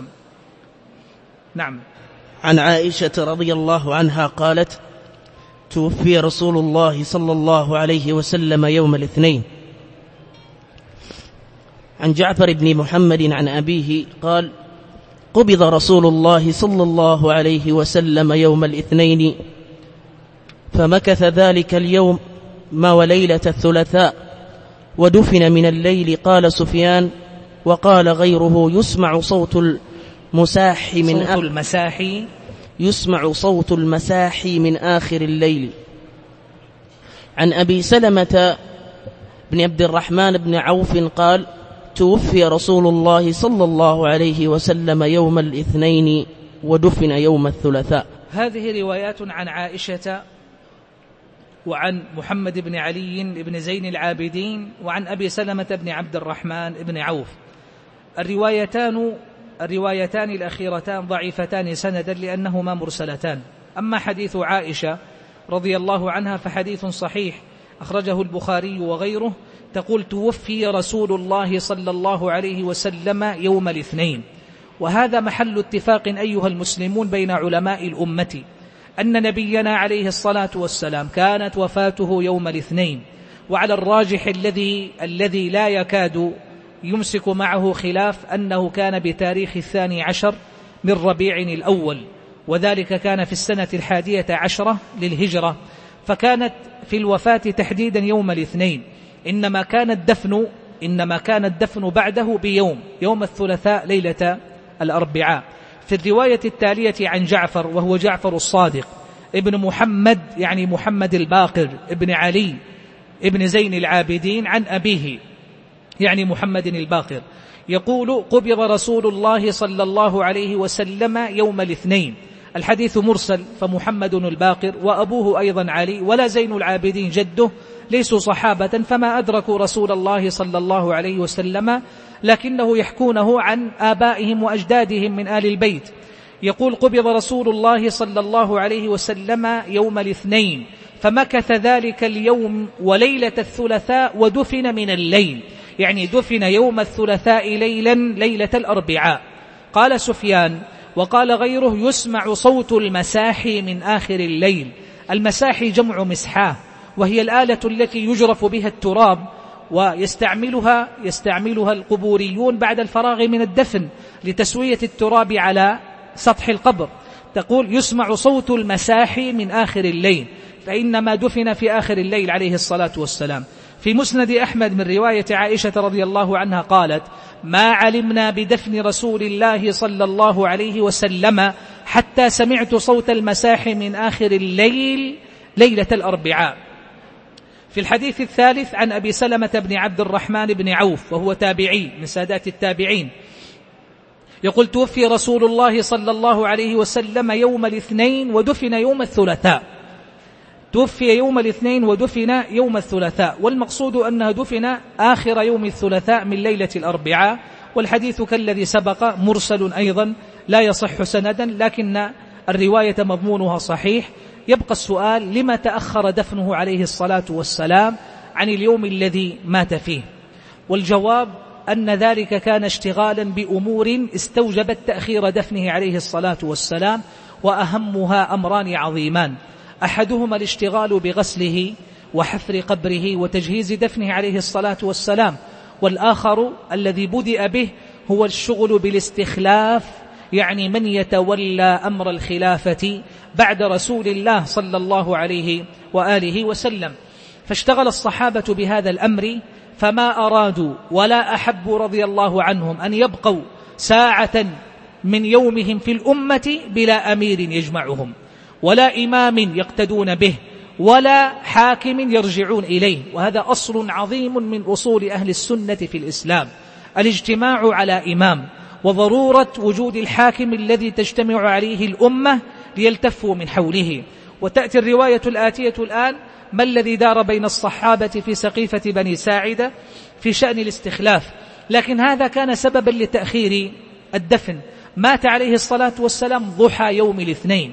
Speaker 2: نعم.
Speaker 3: عن عائشة رضي الله عنها قالت: توفي رسول الله صلى الله عليه وسلم يوم الاثنين. عن جعفر بن محمد عن أبيه قال: قبض رسول الله صلى الله عليه وسلم يوم الاثنين، فمكث ذلك اليوم ما وليلة الثلاثاء، ودفن من الليل. قال سفيان وقال غيره: يسمع صوت المساح من
Speaker 2: صوت المساح
Speaker 3: يسمع صوت المساحي من آخر الليل. عن أبي سلمة بن عبد الرحمن بن عوف قال: توفي رسول الله صلى الله عليه وسلم يوم الاثنين ودفن يوم الثلاثاء.
Speaker 2: هذه روايات عن عائشة وعن محمد بن علي بن زين العابدين وعن أبي سلمة بن عبد الرحمن بن عوف. الروايتان الروايتان الأخيرتان ضعيفتان سندا لأنهما مرسلتان. أما حديث عائشة رضي الله عنها فحديث صحيح أخرجه البخاري وغيره، تقول: توفي رسول الله صلى الله عليه وسلم يوم الاثنين. وهذا محل اتفاق أيها المسلمون بين علماء الأمة أن نبينا عليه الصلاة والسلام كانت وفاته يوم الاثنين، وعلى الراجح الذي الذي لا يكاد يمسك معه خلاف أنه كان بتاريخ الثاني عشر من ربيع الأول، وذلك كان في السنة الحادية عشرة للهجرة، فكانت في الوفاة تحديدا يوم الاثنين. إنما كان الدفن إنما كان الدفن بعده بيوم يوم الثلاثاء ليلة الأربعاء. في الرواية التالية عن جعفر، وهو جعفر الصادق ابن محمد يعني محمد الباقر ابن علي ابن زين العابدين عن أبيه يعني محمد الباقر، يقول: قبض رسول الله صلى الله عليه وسلم يوم الاثنين. الحديث مرسل، فمحمد الباقر وأبوه أيضا علي ولا زين العابدين جده ليسوا صحابة، فما أدركوا رسول الله صلى الله عليه وسلم، لكنه يحكونه عن آبائهم وأجدادهم من آل البيت. يقول: قبض رسول الله صلى الله عليه وسلم يوم الاثنين، فمكث ذلك اليوم وليلة الثلاثاء ودفن من الليل، يعني دفن يوم الثلاثاء ليلا ليلة الأربعاء. قال سفيان وقال غيره: يسمع صوت المساحي من آخر الليل. المساحي جمع مسحاه، وهي الآلة التي يجرف بها التراب ويستعملها يستعملها القبوريون بعد الفراغ من الدفن لتسوية التراب على سطح القبر. تقول: يسمع صوت المساحي من آخر الليل، فإنما دفن في آخر الليل عليه الصلاة والسلام. في مسند أحمد من رواية عائشة رضي الله عنها قالت: ما علمنا بدفن رسول الله صلى الله عليه وسلم حتى سمعت صوت المساحي من آخر الليل ليلة الأربعاء. في الحديث الثالث عن أبي سلمة بن عبد الرحمن بن عوف، وهو تابعي من سادات التابعين، يقول: توفي رسول الله صلى الله عليه وسلم يوم الاثنين ودفن يوم الثلاثاء. توفي يوم الاثنين ودفن يوم الثلاثاء، والمقصود أنه دفن آخر يوم الثلاثاء من ليلة الأربعاء. والحديث كالذي سبق مرسل أيضا لا يصح سندا، لكن الرواية مضمونها صحيح. يبقى السؤال: لما تأخر دفنه عليه الصلاة والسلام عن اليوم الذي مات فيه؟ والجواب أن ذلك كان اشتغالا بأمور استوجبت تأخير دفنه عليه الصلاة والسلام، وأهمها أمران عظيمان: أحدهما الاشتغال بغسله وحفر قبره وتجهيز دفنه عليه الصلاة والسلام، والآخر الذي بدأ به هو الشغل بالاستخلاف، يعني من يتولى أمر الخلافة بعد رسول الله صلى الله عليه وآله وسلم. فاشتغل الصحابة بهذا الأمر، فما أرادوا ولا أحبوا رضي الله عنهم أن يبقوا ساعة من يومهم في الأمة بلا أمير يجمعهم، ولا إمام يقتدون به، ولا حاكم يرجعون إليه. وهذا أصل عظيم من أصول أهل السنة في الإسلام، الاجتماع على إمام، وضرورة وجود الحاكم الذي تجتمع عليه الأمة ليلتفوا من حوله. وتأتي الرواية الآتية الآن: ما الذي دار بين الصحابة في سقيفة بني ساعدة في شأن الاستخلاف. لكن هذا كان سببا لتأخير الدفن. مات عليه الصلاة والسلام ضحى يوم الاثنين،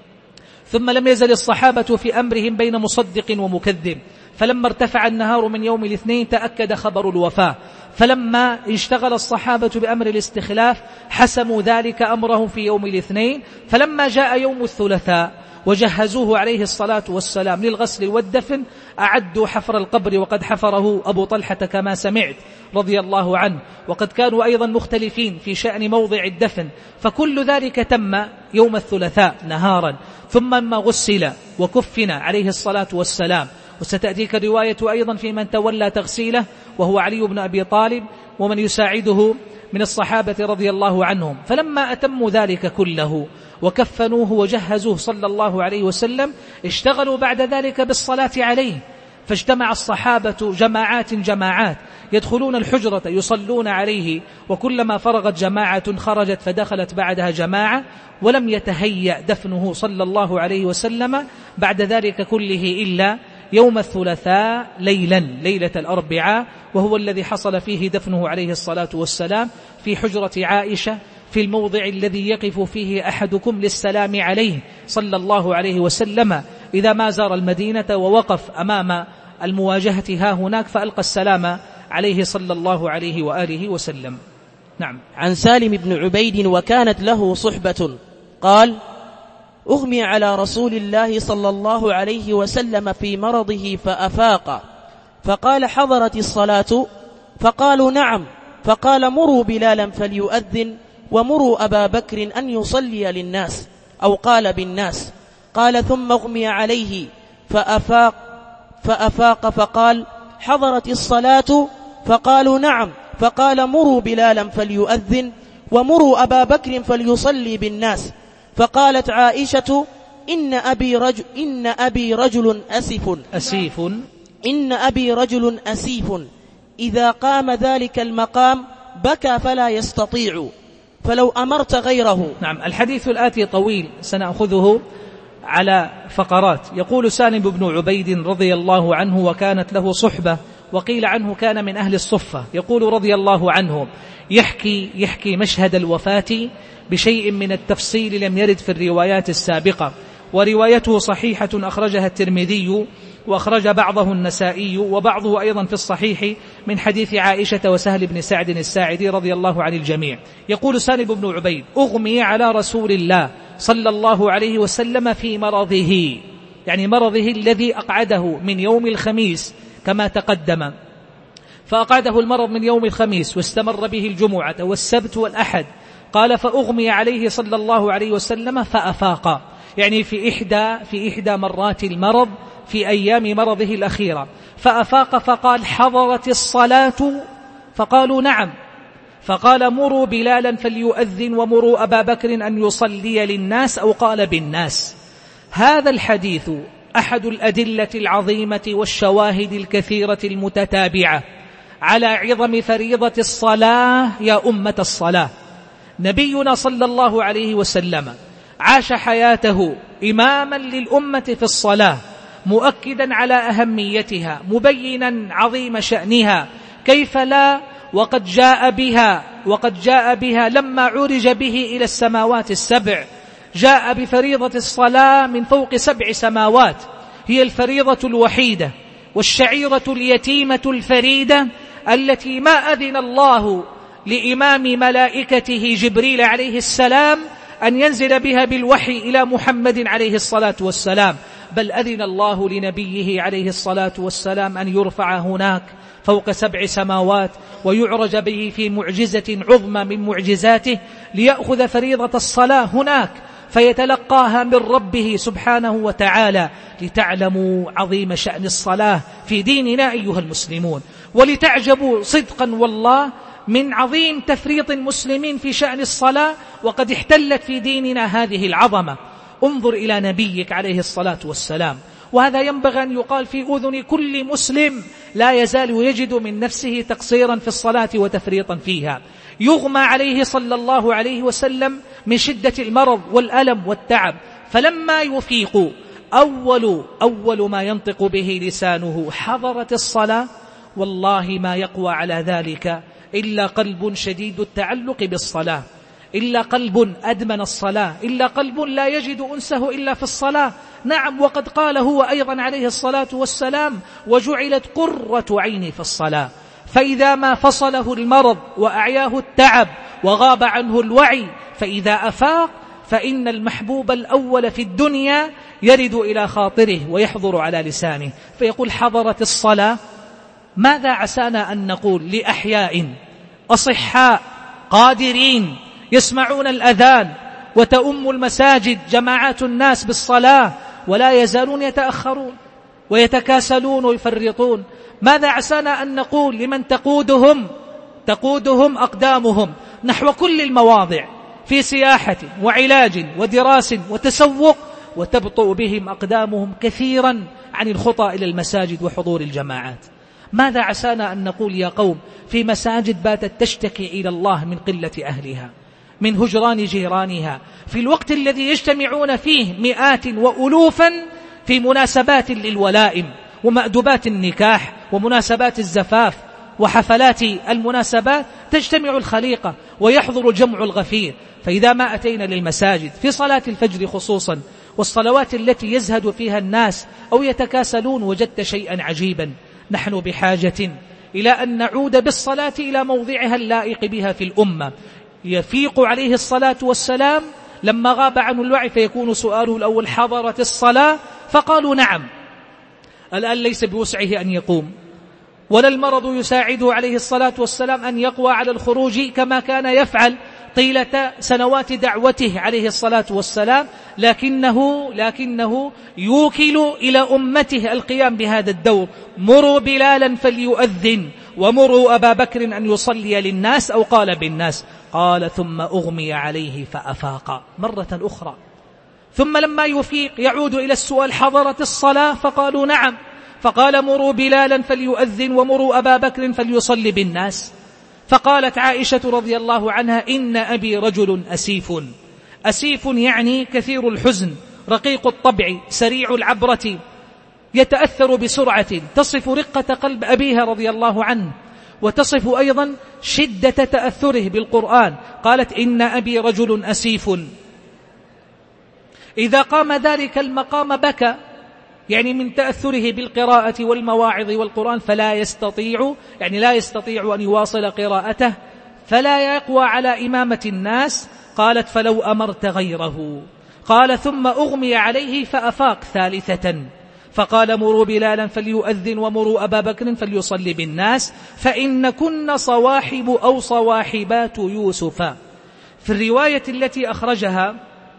Speaker 2: ثم لم يزل الصحابة في أمرهم بين مصدق ومكذب، فلما ارتفع النهار من يوم الاثنين تأكد خبر الوفاة، فلما اشتغل الصحابة بأمر الاستخلاف حسموا ذلك أمرهم في يوم الاثنين. فلما جاء يوم الثلاثاء وجهزوه عليه الصلاة والسلام للغسل والدفن، أعدوا حفر القبر، وقد حفره أبو طلحة كما سمعت رضي الله عنه، وقد كانوا أيضا مختلفين في شأن موضع الدفن. فكل ذلك تم يوم الثلاثاء نهارا، ثم ما غسل وكفن عليه الصلاة والسلام. وستأتيك الرواية أيضا في من تولى تغسيله، وهو علي بن أبي طالب ومن يساعده من الصحابة رضي الله عنهم. فلما أتموا ذلك كله وكفنوه وجهزوه صلى الله عليه وسلم، اشتغلوا بعد ذلك بالصلاة عليه، فاجتمع الصحابة جماعات جماعات يدخلون الحجرة يصلون عليه، وكلما فرغت جماعة خرجت فدخلت بعدها جماعة، ولم يتهيأ دفنه صلى الله عليه وسلم بعد ذلك كله إلا يوم الثلاثاء ليلا ليلة الأربعاء، وهو الذي حصل فيه دفنه عليه الصلاة والسلام في حجرة عائشة، في الموضع الذي يقف فيه أحدكم للسلام عليه صلى الله عليه وسلم إذا ما زار المدينة ووقف أمام المواجهة ها هناك فألقى السلام عليه صلى الله عليه وآله وسلم. نعم.
Speaker 3: عن سالم بن عبيد وكانت له صحبة قال: أغمي على رسول الله صلى الله عليه وسلم في مرضه فأفاق، فقال: حضرت الصلاة؟ فقالوا: نعم. فقال: مروا بلالا فليؤذن، ومروا أبا بكر أن يصلي للناس، أو قال بالناس. قال: ثم أغمي عليه فأفاق فأفاق فقال: حضرت الصلاة؟ فقالوا: نعم. فقال: مروا بلالا فليؤذن، ومروا أبا بكر فليصلي بالناس. فقالت عائشة: إن أبي رجل إن أبي رجل أسف
Speaker 2: أسيف
Speaker 3: إن أبي رجل أسيف إذا قام ذلك المقام بكى فلا يستطيع، فلو أمرت غيره.
Speaker 2: نعم. الحديث الآتي طويل سنأخذه على فقرات. يقول سالم بن عبيد رضي الله عنه وكانت له صحبة، وقيل عنه كان من أهل الصفة. يقول رضي الله عنه يحكي, يحكي مشهد الوفاة بشيء من التفصيل لم يرد في الروايات السابقة، وروايته صحيحة أخرجها الترمذي، وأخرج بعضه النسائي، وبعضه أيضا في الصحيح من حديث عائشة وسهل بن سعد الساعدي رضي الله عن الجميع. يقول سالم بن عبيد: أغمي على رسول الله صلى الله عليه وسلم في مرضه، يعني مرضه الذي أقعده من يوم الخميس كما تقدم، فأقعده المرض من يوم الخميس واستمر به الجمعة والسبت والأحد. قال: فأغمي عليه صلى الله عليه وسلم فأفاق، يعني في إحدى, في إحدى مرات المرض في أيام مرضه الأخيرة، فأفاق فقال: حضرت الصلاة؟ فقالوا: نعم. فقال: مروا بلالا فليؤذن، ومروا أبا بكر أن يصلي للناس، أو قال بالناس. هذا الحديث أحد الأدلة العظيمة والشواهد الكثيرة المتتابعة على عظم فريضة الصلاة يا أمة الصلاة. نبينا صلى الله عليه وسلم عاش حياته إماما للأمة في الصلاة، مؤكدا على أهميتها، مبينا عظيم شأنها، كيف لا وقد جاء بها وقد جاء بها لما عرج به إلى السماوات السبع، جاء بفريضة الصلاة من فوق سبع سماوات، هي الفريضة الوحيدة والشعيرة اليتيمة الفريدة التي ما أذن الله لإمام ملائكته جبريل عليه السلام أن ينزل بها بالوحي إلى محمد عليه الصلاة والسلام، بل أذن الله لنبيه عليه الصلاة والسلام أن يرفع هناك فوق سبع سماوات ويعرج به في معجزة عظمى من معجزاته، ليأخذ فريضة الصلاة هناك فيتلقاها من ربه سبحانه وتعالى، لتعلموا عظيم شأن الصلاة في ديننا أيها المسلمون، ولتعجبوا صدقا والله من عظيم تفريط المسلمين في شأن الصلاة، وقد احتلت في ديننا هذه العظمة. انظر إلى نبيك عليه الصلاة والسلام، وهذا ينبغي أن يقال في أذن كل مسلم لا يزال يجد من نفسه تقصيرا في الصلاة وتفريطا فيها. يغمى عليه صلى الله عليه وسلم من شدة المرض والألم والتعب، فلما يفيق أول, أول ما ينطق به لسانه: حضرت الصلاة. والله ما يقوى على ذلك إلا قلب شديد التعلق بالصلاة، إلا قلب أدمن الصلاة، إلا قلب لا يجد أنسه إلا في الصلاة. نعم، وقد قال هو أيضا عليه الصلاة والسلام: وجعلت قرة عيني في الصلاة. فإذا ما فصله المرض وأعياه التعب وغاب عنه الوعي، فإذا أفاق فإن المحبوب الأول في الدنيا يرد إلى خاطره ويحضر على لسانه، فيقول: حضرت الصلاة. ماذا عسانا أن نقول لأحياء أصحاء قادرين يسمعون الأذان وتؤم المساجد جماعات الناس بالصلاة ولا يزالون يتأخرون ويتكاسلون ويفرطون؟ ماذا عسانا أن نقول لمن تقودهم تقودهم أقدامهم نحو كل المواضع في سياحة وعلاج ودراس وتسوق، وتبطئ بهم أقدامهم كثيرا عن الخطى إلى المساجد وحضور الجماعات. ماذا عسانا أن نقول يا قوم في مساجد باتت تشتكي إلى الله من قلة أهلها، من هجران جيرانها، في الوقت الذي يجتمعون فيه مئات وألوفا في مناسبات للولائم ومأدبات النكاح ومناسبات الزفاف وحفلات المناسبات، تجتمع الخليقة ويحضر الجمع الغفير. فإذا ما أتينا للمساجد في صلاة الفجر خصوصا والصلوات التي يزهد فيها الناس أو يتكاسلون، وجدت شيئا عجيبا. نحن بحاجة إلى أن نعود بالصلاة إلى موضعها اللائق بها في الأمة. يفيق عليه الصلاة والسلام لما غاب عنه الوعي فيكون سؤاله الأول: حضرت الصلاة؟ فقالوا نعم. الآن ليس بوسعه أن يقوم، ولا المرض يساعده عليه الصلاة والسلام أن يقوى على الخروج كما كان يفعل طيلة سنوات دعوته عليه الصلاة والسلام، لكنه, لكنه يوكل إلى أمته القيام بهذا الدور. مروا بلالا فليؤذن ومروا أبا بكر أن يصلي للناس، أو قال بالناس. قال ثم أغمي عليه فأفاق مرة أخرى. ثم لما يفيق يعود إلى السؤال: حضرت الصلاة؟ فقالوا نعم. فقال: مروا بلالا فليؤذن ومروا أبا بكر فليصلي بالناس. فقالت عائشة رضي الله عنها: إن أبي رجل أسيف. أسيف يعني كثير الحزن، رقيق الطبع، سريع العبرة، يتأثر بسرعة، تصف رقة قلب أبيها رضي الله عنه، وتصف أيضا شدة تأثره بالقرآن. قالت: إن أبي رجل أسيف. إذا قام ذلك المقام بكى، يعني من تأثره بالقراءة والمواعظ والقرآن، فلا يستطيع يعني لا يستطيع أن يواصل قراءته، فلا يقوى على إمامة الناس. قالت: فلو أمرت غيره. قال: ثم أغمي عليه فأفاق ثالثة. فقال: مروا بلالا فليؤذن ومروا أبا بكر فليصلي بالناس فإن كن صواحب أو صواحبات يوسف. في الرواية التي أخرجها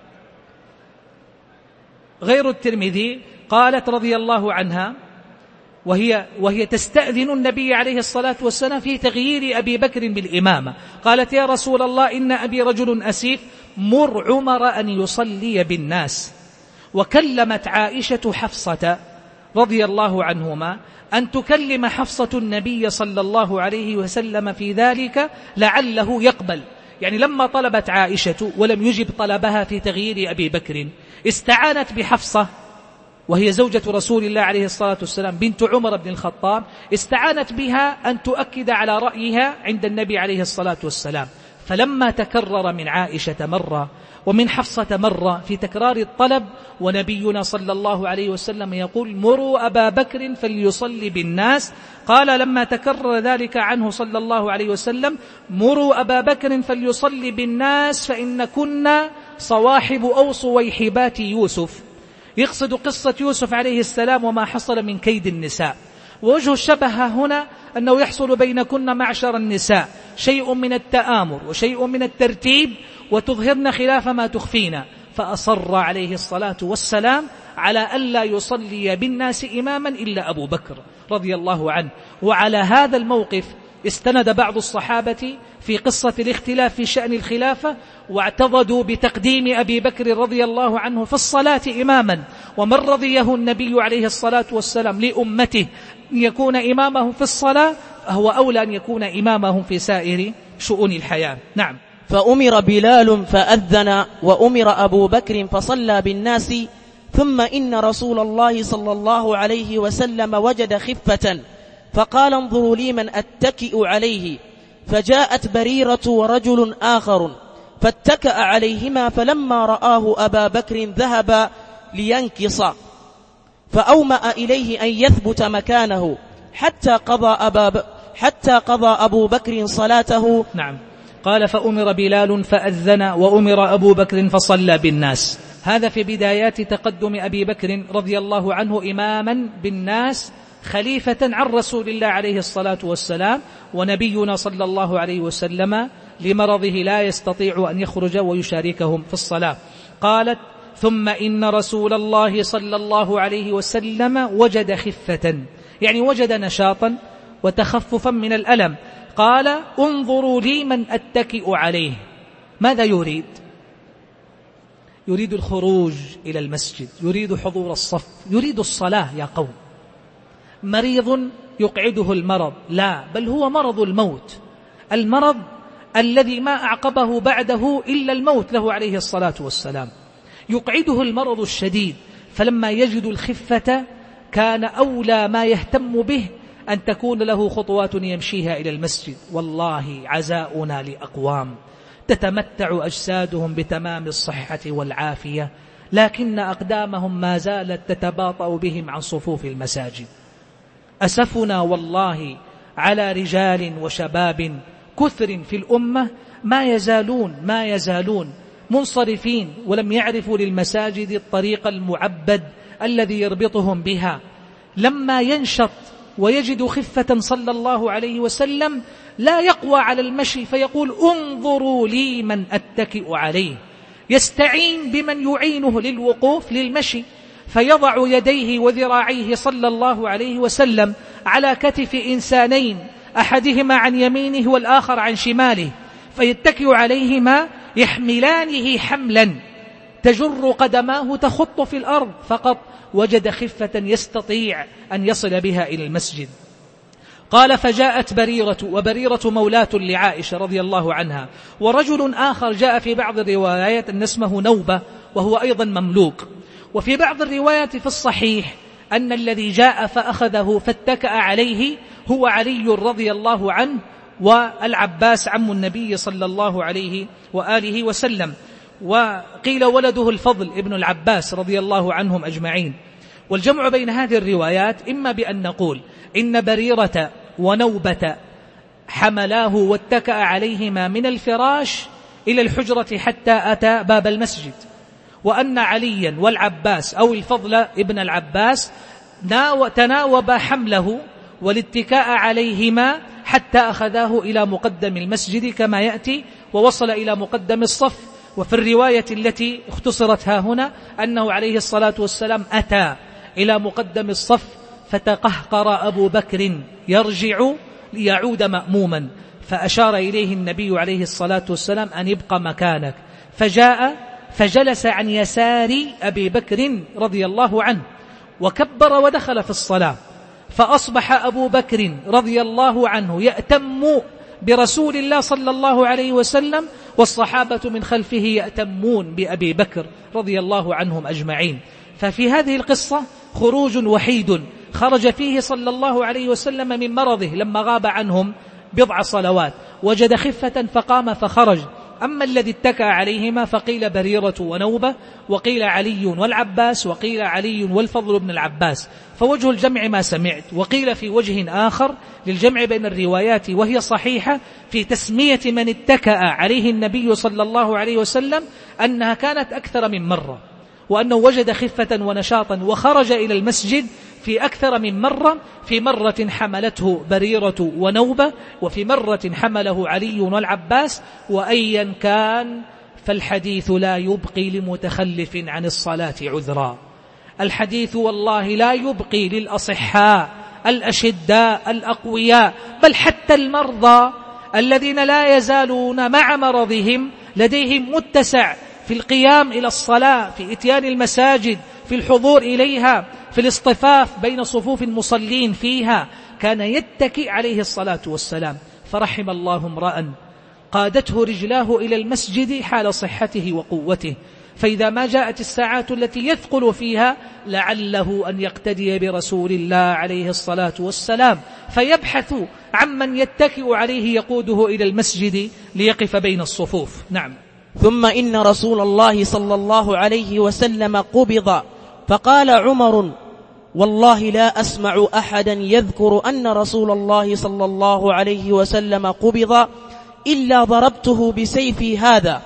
Speaker 2: غير الترمذي قالت رضي الله عنها وهي, وهي تستأذن النبي عليه الصلاة والسلام في تغيير أبي بكر بالإمامة، قالت: يا رسول الله إن أبي رجل أسيف، مر عمر أن يصلي بالناس. وكلمت عائشة حفصة رضي الله عنهما أن تكلم حفصة النبي صلى الله عليه وسلم في ذلك لعله يقبل. يعني لما طلبت عائشة ولم يجب طلبها في تغيير أبي بكر، استعانت بحفصة وهي زوجة رسول الله عليه الصلاة والسلام بنت عمر بن الخطاب، استعانت بها أن تؤكد على رأيها عند النبي عليه الصلاة والسلام. فلما تكرر من عائشة مرة ومن حفصة مرة في تكرار الطلب، ونبينا صلى الله عليه وسلم يقول: مروا أبا بكر فليصلي بالناس، قال لما تكرر ذلك عنه صلى الله عليه وسلم: مروا أبا بكر فليصلي بالناس فإن كنا صواحب أو صويحبات يوسف. يقصد قصة يوسف عليه السلام وما حصل من كيد النساء. ووجه الشبه هنا أنه يحصل بينكن معشر النساء شيء من التآمر وشيء من الترتيب، وتظهرن خلاف ما تخفين. فأصر عليه الصلاة والسلام على ألا يصلي بالناس إماما إلا أبو بكر رضي الله عنه. وعلى هذا الموقف استند بعض الصحابة في قصة الاختلاف في شأن الخلافة، واعتضدوا بتقديم أبي بكر رضي الله عنه في الصلاة إماما. ومن رضيه النبي عليه الصلاة والسلام لأمته أن يكون إمامهم في الصلاة، فهو أولى أن يكون إمامهم في سائر شؤون الحياة. نعم.
Speaker 3: فأمر بلال فأذن وأمر أبو بكر فصلى بالناس. ثم إن رسول الله صلى الله عليه وسلم وجد خفة فقال: انظروا لي من أتكئ عليه. فجاءت بريرة ورجل آخر فاتكأ عليهما، فلما رآه أبا بكر ذهب لينكص، فأومأ إليه أن يثبت مكانه حتى قضى, أبا حتى قضى أبو بكر صلاته.
Speaker 2: نعم. قال: فأمر بلال فأذن وأمر أبو بكر فصلى بالناس. هذا في بدايات تقدم أبي بكر رضي الله عنه إماما بالناس، خليفة عن رسول الله عليه الصلاة والسلام. ونبينا صلى الله عليه وسلم لمرضه لا يستطيع أن يخرج ويشاركهم في الصلاة. قالت: ثم إن رسول الله صلى الله عليه وسلم وجد خفة، يعني وجد نشاطا وتخففا من الألم. قال: انظروا لي من أتكئ عليه. ماذا يريد؟ يريد الخروج إلى المسجد، يريد حضور الصف، يريد الصلاة. يا قوم، مريض يقعده المرض؟ لا، بل هو مرض الموت، المرض الذي ما أعقبه بعده إلا الموت له عليه الصلاة والسلام. يقعده المرض الشديد، فلما يجد الخفة كان أولى ما يهتم به أن تكون له خطوات يمشيها إلى المسجد. والله عزاؤنا لأقوام تتمتع أجسادهم بتمام الصحة والعافية، لكن أقدامهم ما زالت تتباطأ بهم عن صفوف المساجد. أسفنا والله على رجال وشباب كثر في الأمة ما يزالون ما يزالون منصرفين، ولم يعرفوا للمساجد الطريق المعبد الذي يربطهم بها. لما ينشط ويجد خفة صلى الله عليه وسلم لا يقوى على المشي، فيقول انظروا لي من أتكئ عليه، يستعين بمن يعينه للوقوف للمشي، فيضع يديه وذراعيه صلى الله عليه وسلم على كتف إنسانين، أحدهما عن يمينه والآخر عن شماله، فيتكئ عليهما يحملانه حملا تجر قدماه تخط في الأرض، فقط وجد خفة يستطيع أن يصل بها إلى المسجد. قال فجاءت بريرة، وبريرة مولاة لعائشة رضي الله عنها، ورجل آخر جاء في بعض الروايات أن اسمه نوبة وهو أيضا مملوك، وفي بعض الروايات في الصحيح أن الذي جاء فأخذه فاتكأ عليه هو علي رضي الله عنه والعباس عم النبي صلى الله عليه وآله وسلم، وقيل ولده الفضل ابن العباس رضي الله عنهم أجمعين. والجمع بين هذه الروايات إما بأن نقول إن بريرة ونوبة حملاه واتكأ عليهما من الفراش إلى الحجرة حتى أتى باب المسجد، وأن عليا والعباس أو الفضل ابن العباس تناوب حمله والاتكاء عليهما حتى أخذاه إلى مقدم المسجد كما يأتي، ووصل إلى مقدم الصف. وفي الرواية التي اختصرت ها هنا أنه عليه الصلاة والسلام أتى إلى مقدم الصف فتقهقر أبو بكر يرجع ليعود مأموما، فأشار إليه النبي عليه الصلاة والسلام أن يبقى مكانك، فجاء فجلس عن يسار أبي بكر رضي الله عنه وكبر ودخل في الصلاة، فأصبح أبو بكر رضي الله عنه يأتم برسول الله صلى الله عليه وسلم، والصحابة من خلفه يأتمون بأبي بكر رضي الله عنهم أجمعين. ففي هذه القصة خروج وحيد خرج فيه صلى الله عليه وسلم من مرضه لما غاب عنهم بضع صلوات، وجد خفة فقام فخرج. أما الذي اتكى عليهما فقيل بريرة ونوبة، وقيل علي والعباس، وقيل علي والفضل بن العباس، فوجه الجمع ما سمعت. وقيل في وجه آخر للجمع بين الروايات وهي صحيحة في تسمية من اتكأ عليه النبي صلى الله عليه وسلم أنها كانت أكثر من مرة، وأنه وجد خفة ونشاطا وخرج إلى المسجد في أكثر من مرة، في مرة حملته بريرة ونوبة، وفي مرة حمله علي والعباس. وأيا كان فالحديث لا يبقي لمتخلف عن الصلاة عذرا، الحديث والله لا يبقي للأصحاء الأشداء الأقوياء، بل حتى المرضى الذين لا يزالون مع مرضهم لديهم متسع في القيام إلى الصلاة، في إتيان المساجد، في الحضور إليها، في الاصطفاف بين صفوف المصلين فيها. كان يتكئ عليه الصلاة والسلام. فرحم الله امرأ قادته رجلاه إلى المسجد حال صحته وقوته، فإذا ما جاءت الساعات التي يثقل فيها لعله أن يقتدي برسول الله عليه الصلاة والسلام، فيبحث عمن يتكئ عليه يقوده إلى المسجد ليقف بين الصفوف. نعم.
Speaker 3: ثم إن رسول الله صلى الله عليه وسلم قبض، فقال عمر والله لا أسمع أحدا يذكر أن رسول الله صلى الله عليه وسلم قبض إلا ضربته بسيفي هذا.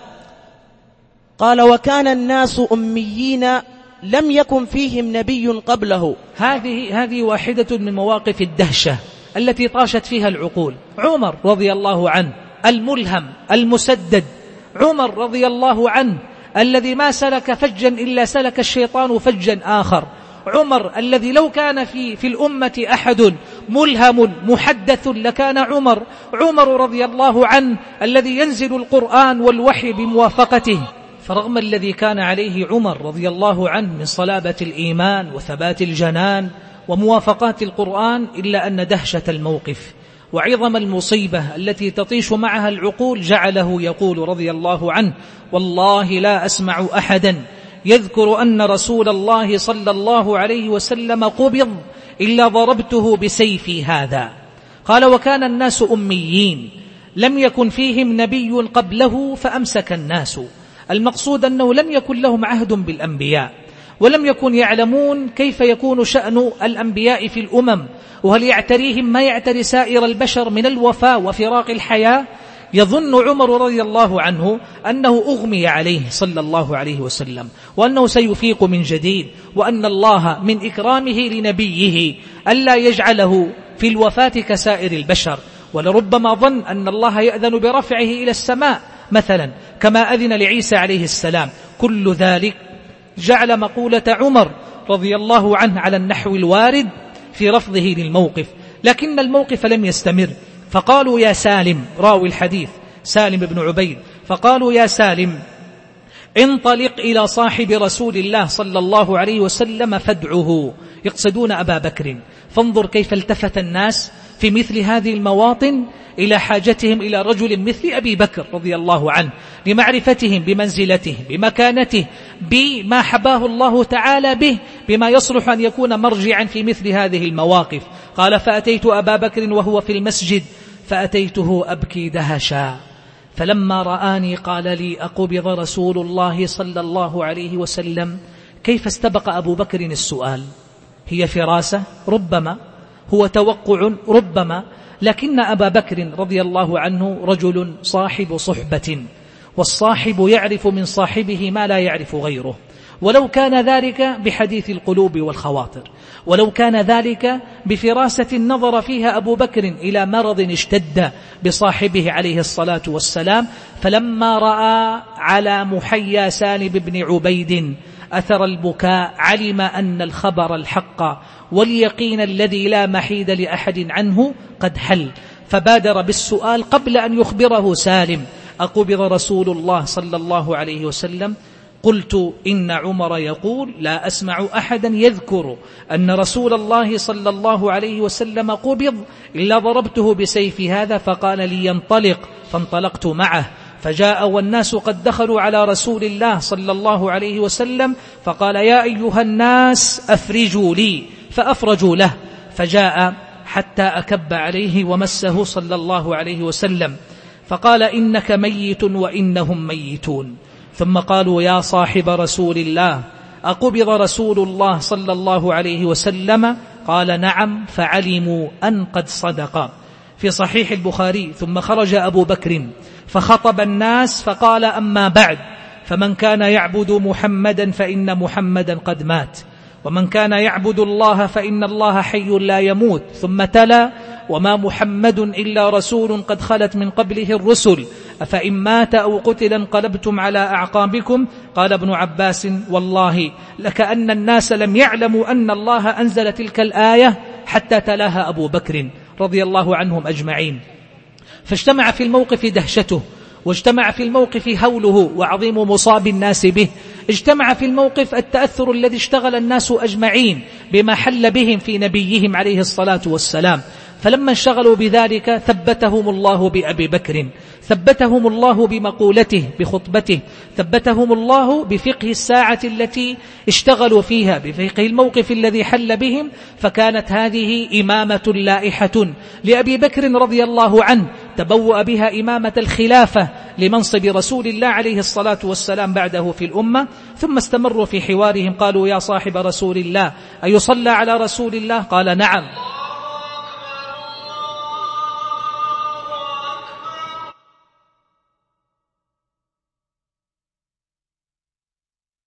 Speaker 3: قال وكان الناس أميين لم يكن فيهم نبي قبله.
Speaker 2: هذه هذه واحدة من مواقف الدهشة التي طاشت فيها العقول. عمر رضي الله عنه الملهم المسدد، عمر رضي الله عنه الذي ما سلك فجا إلا سلك الشيطان فجا آخر، عمر الذي لو كان في, في الأمة أحد ملهم محدث لكان عمر عمر رضي الله عنه الذي ينزل القرآن والوحي بموافقته. فرغم الذي كان عليه عمر رضي الله عنه من صلابة الإيمان وثبات الجنان وموافقات القرآن إلا أن دهشة الموقف وعظم المصيبة التي تطيش معها العقول جعله يقول رضي الله عنه: والله لا أسمع أحدا يذكر أن رسول الله صلى الله عليه وسلم قبض إلا ضربته بسيفي هذا. قال: وكان الناس أميين لم يكن فيهم نبي قبله فأمسك الناس. المقصود أنه لم يكن لهم عهد بالأنبياء ولم يكن يعلمون كيف يكون شأن الأنبياء في الأمم وهل يعتريهم ما يعتري سائر البشر من الوفاة وفراق الحياة. يظن عمر رضي الله عنه أنه أغمي عليه صلى الله عليه وسلم وأنه سيفيق من جديد وأن الله من إكرامه لنبيه ألا يجعله في الوفاة كسائر البشر، ولربما ظن أن الله يأذن برفعه إلى السماء مثلا كما أذن لعيسى عليه السلام. كل ذلك جعل مقولة عمر رضي الله عنه على النحو الوارد في رفضه للموقف، لكن الموقف لم يستمر. فقالوا: يا سالم، راوي الحديث سالم بن عبيد، فقالوا: يا سالم انطلق إلى صاحب رسول الله صلى الله عليه وسلم فادعه، يقصدون أبا بكر. فانظر كيف التفت الناس في مثل هذه المواطن إلى حاجتهم إلى رجل مثل أبي بكر رضي الله عنه لمعرفتهم بمنزلته بمكانته بما حباه الله تعالى به بما يصلح أن يكون مرجعا في مثل هذه المواقف. قال: فأتيت أبا بكر وهو في المسجد فأتيته أبكي دهشا، فلما رآني قال لي: أقبض رسول الله صلى الله عليه وسلم؟ كيف استبق أبو بكر السؤال؟ هي فراسة ربما، هو توقع ربما، لكن أبا بكر رضي الله عنه رجل صاحب صحبة، والصاحب يعرف من صاحبه ما لا يعرف غيره، ولو كان ذلك بحديث القلوب والخواطر، ولو كان ذلك بفراسة نظر فيها أبو بكر إلى مرض اشتد بصاحبه عليه الصلاة والسلام. فلما رأى على محيا سالم بن عبيد أثر البكاء علم أن الخبر الحق واليقين الذي لا محيد لأحد عنه قد حل، فبادر بالسؤال قبل أن يخبره سالم: أقبض رسول الله صلى الله عليه وسلم؟ قلت: إن عمر يقول: لا أسمع أحدا يذكر أن رسول الله صلى الله عليه وسلم قبض إلا ضربته بسيف هذا. فقال لي: ينطلق، فانطلقت معه، فجاء والناس قد دخلوا على رسول الله صلى الله عليه وسلم، فقال: يا أيها الناس أفرجوا لي، فأفرجوا له، فجاء حتى أكب عليه ومسه صلى الله عليه وسلم، فقال: إنك ميت وإنهم ميتون. ثم قالوا: يا صاحب رسول الله، أقبض رسول الله صلى الله عليه وسلم؟ قال: نعم، فعلموا أن قد صدق. في صحيح البخاري: ثم خرج أبو بكر فخطب الناس فقال: أما بعد، فمن كان يعبد محمدا فإن محمدا قد مات، ومن كان يعبد الله فإن الله حي لا يموت. ثم تلا: وما محمد إلا رسول قد خلت من قبله الرسل، أفإن مات أو قتل انقلبتم على أعقابكم. قال ابن عباس: والله لكأن الناس لم يعلموا أن الله أنزل تلك الآية حتى تلاها أبو بكر رضي الله عنهم أجمعين. فاجتمع في الموقف دهشته، واجتمع في الموقف هوله وعظيم مصاب الناس به، اجتمع في الموقف التأثر الذي اشتغل الناس أجمعين بما حل بهم في نبيهم عليه الصلاة والسلام. فلما انشغلوا بذلك ثبتهم الله بأبي بكر، ثبتهم الله بمقولته بخطبته، ثبتهم الله بفقه الساعة التي اشتغلوا فيها، بفقه الموقف الذي حل بهم. فكانت هذه إمامة لائحة لأبي بكر رضي الله عنه، تبوأ بها إمامة الخلافة لمنصب رسول الله عليه الصلاة والسلام بعده في الأمة. ثم استمروا في حوارهم، قالوا: يا صاحب رسول الله، أيصلى على رسول الله؟ قال: نعم.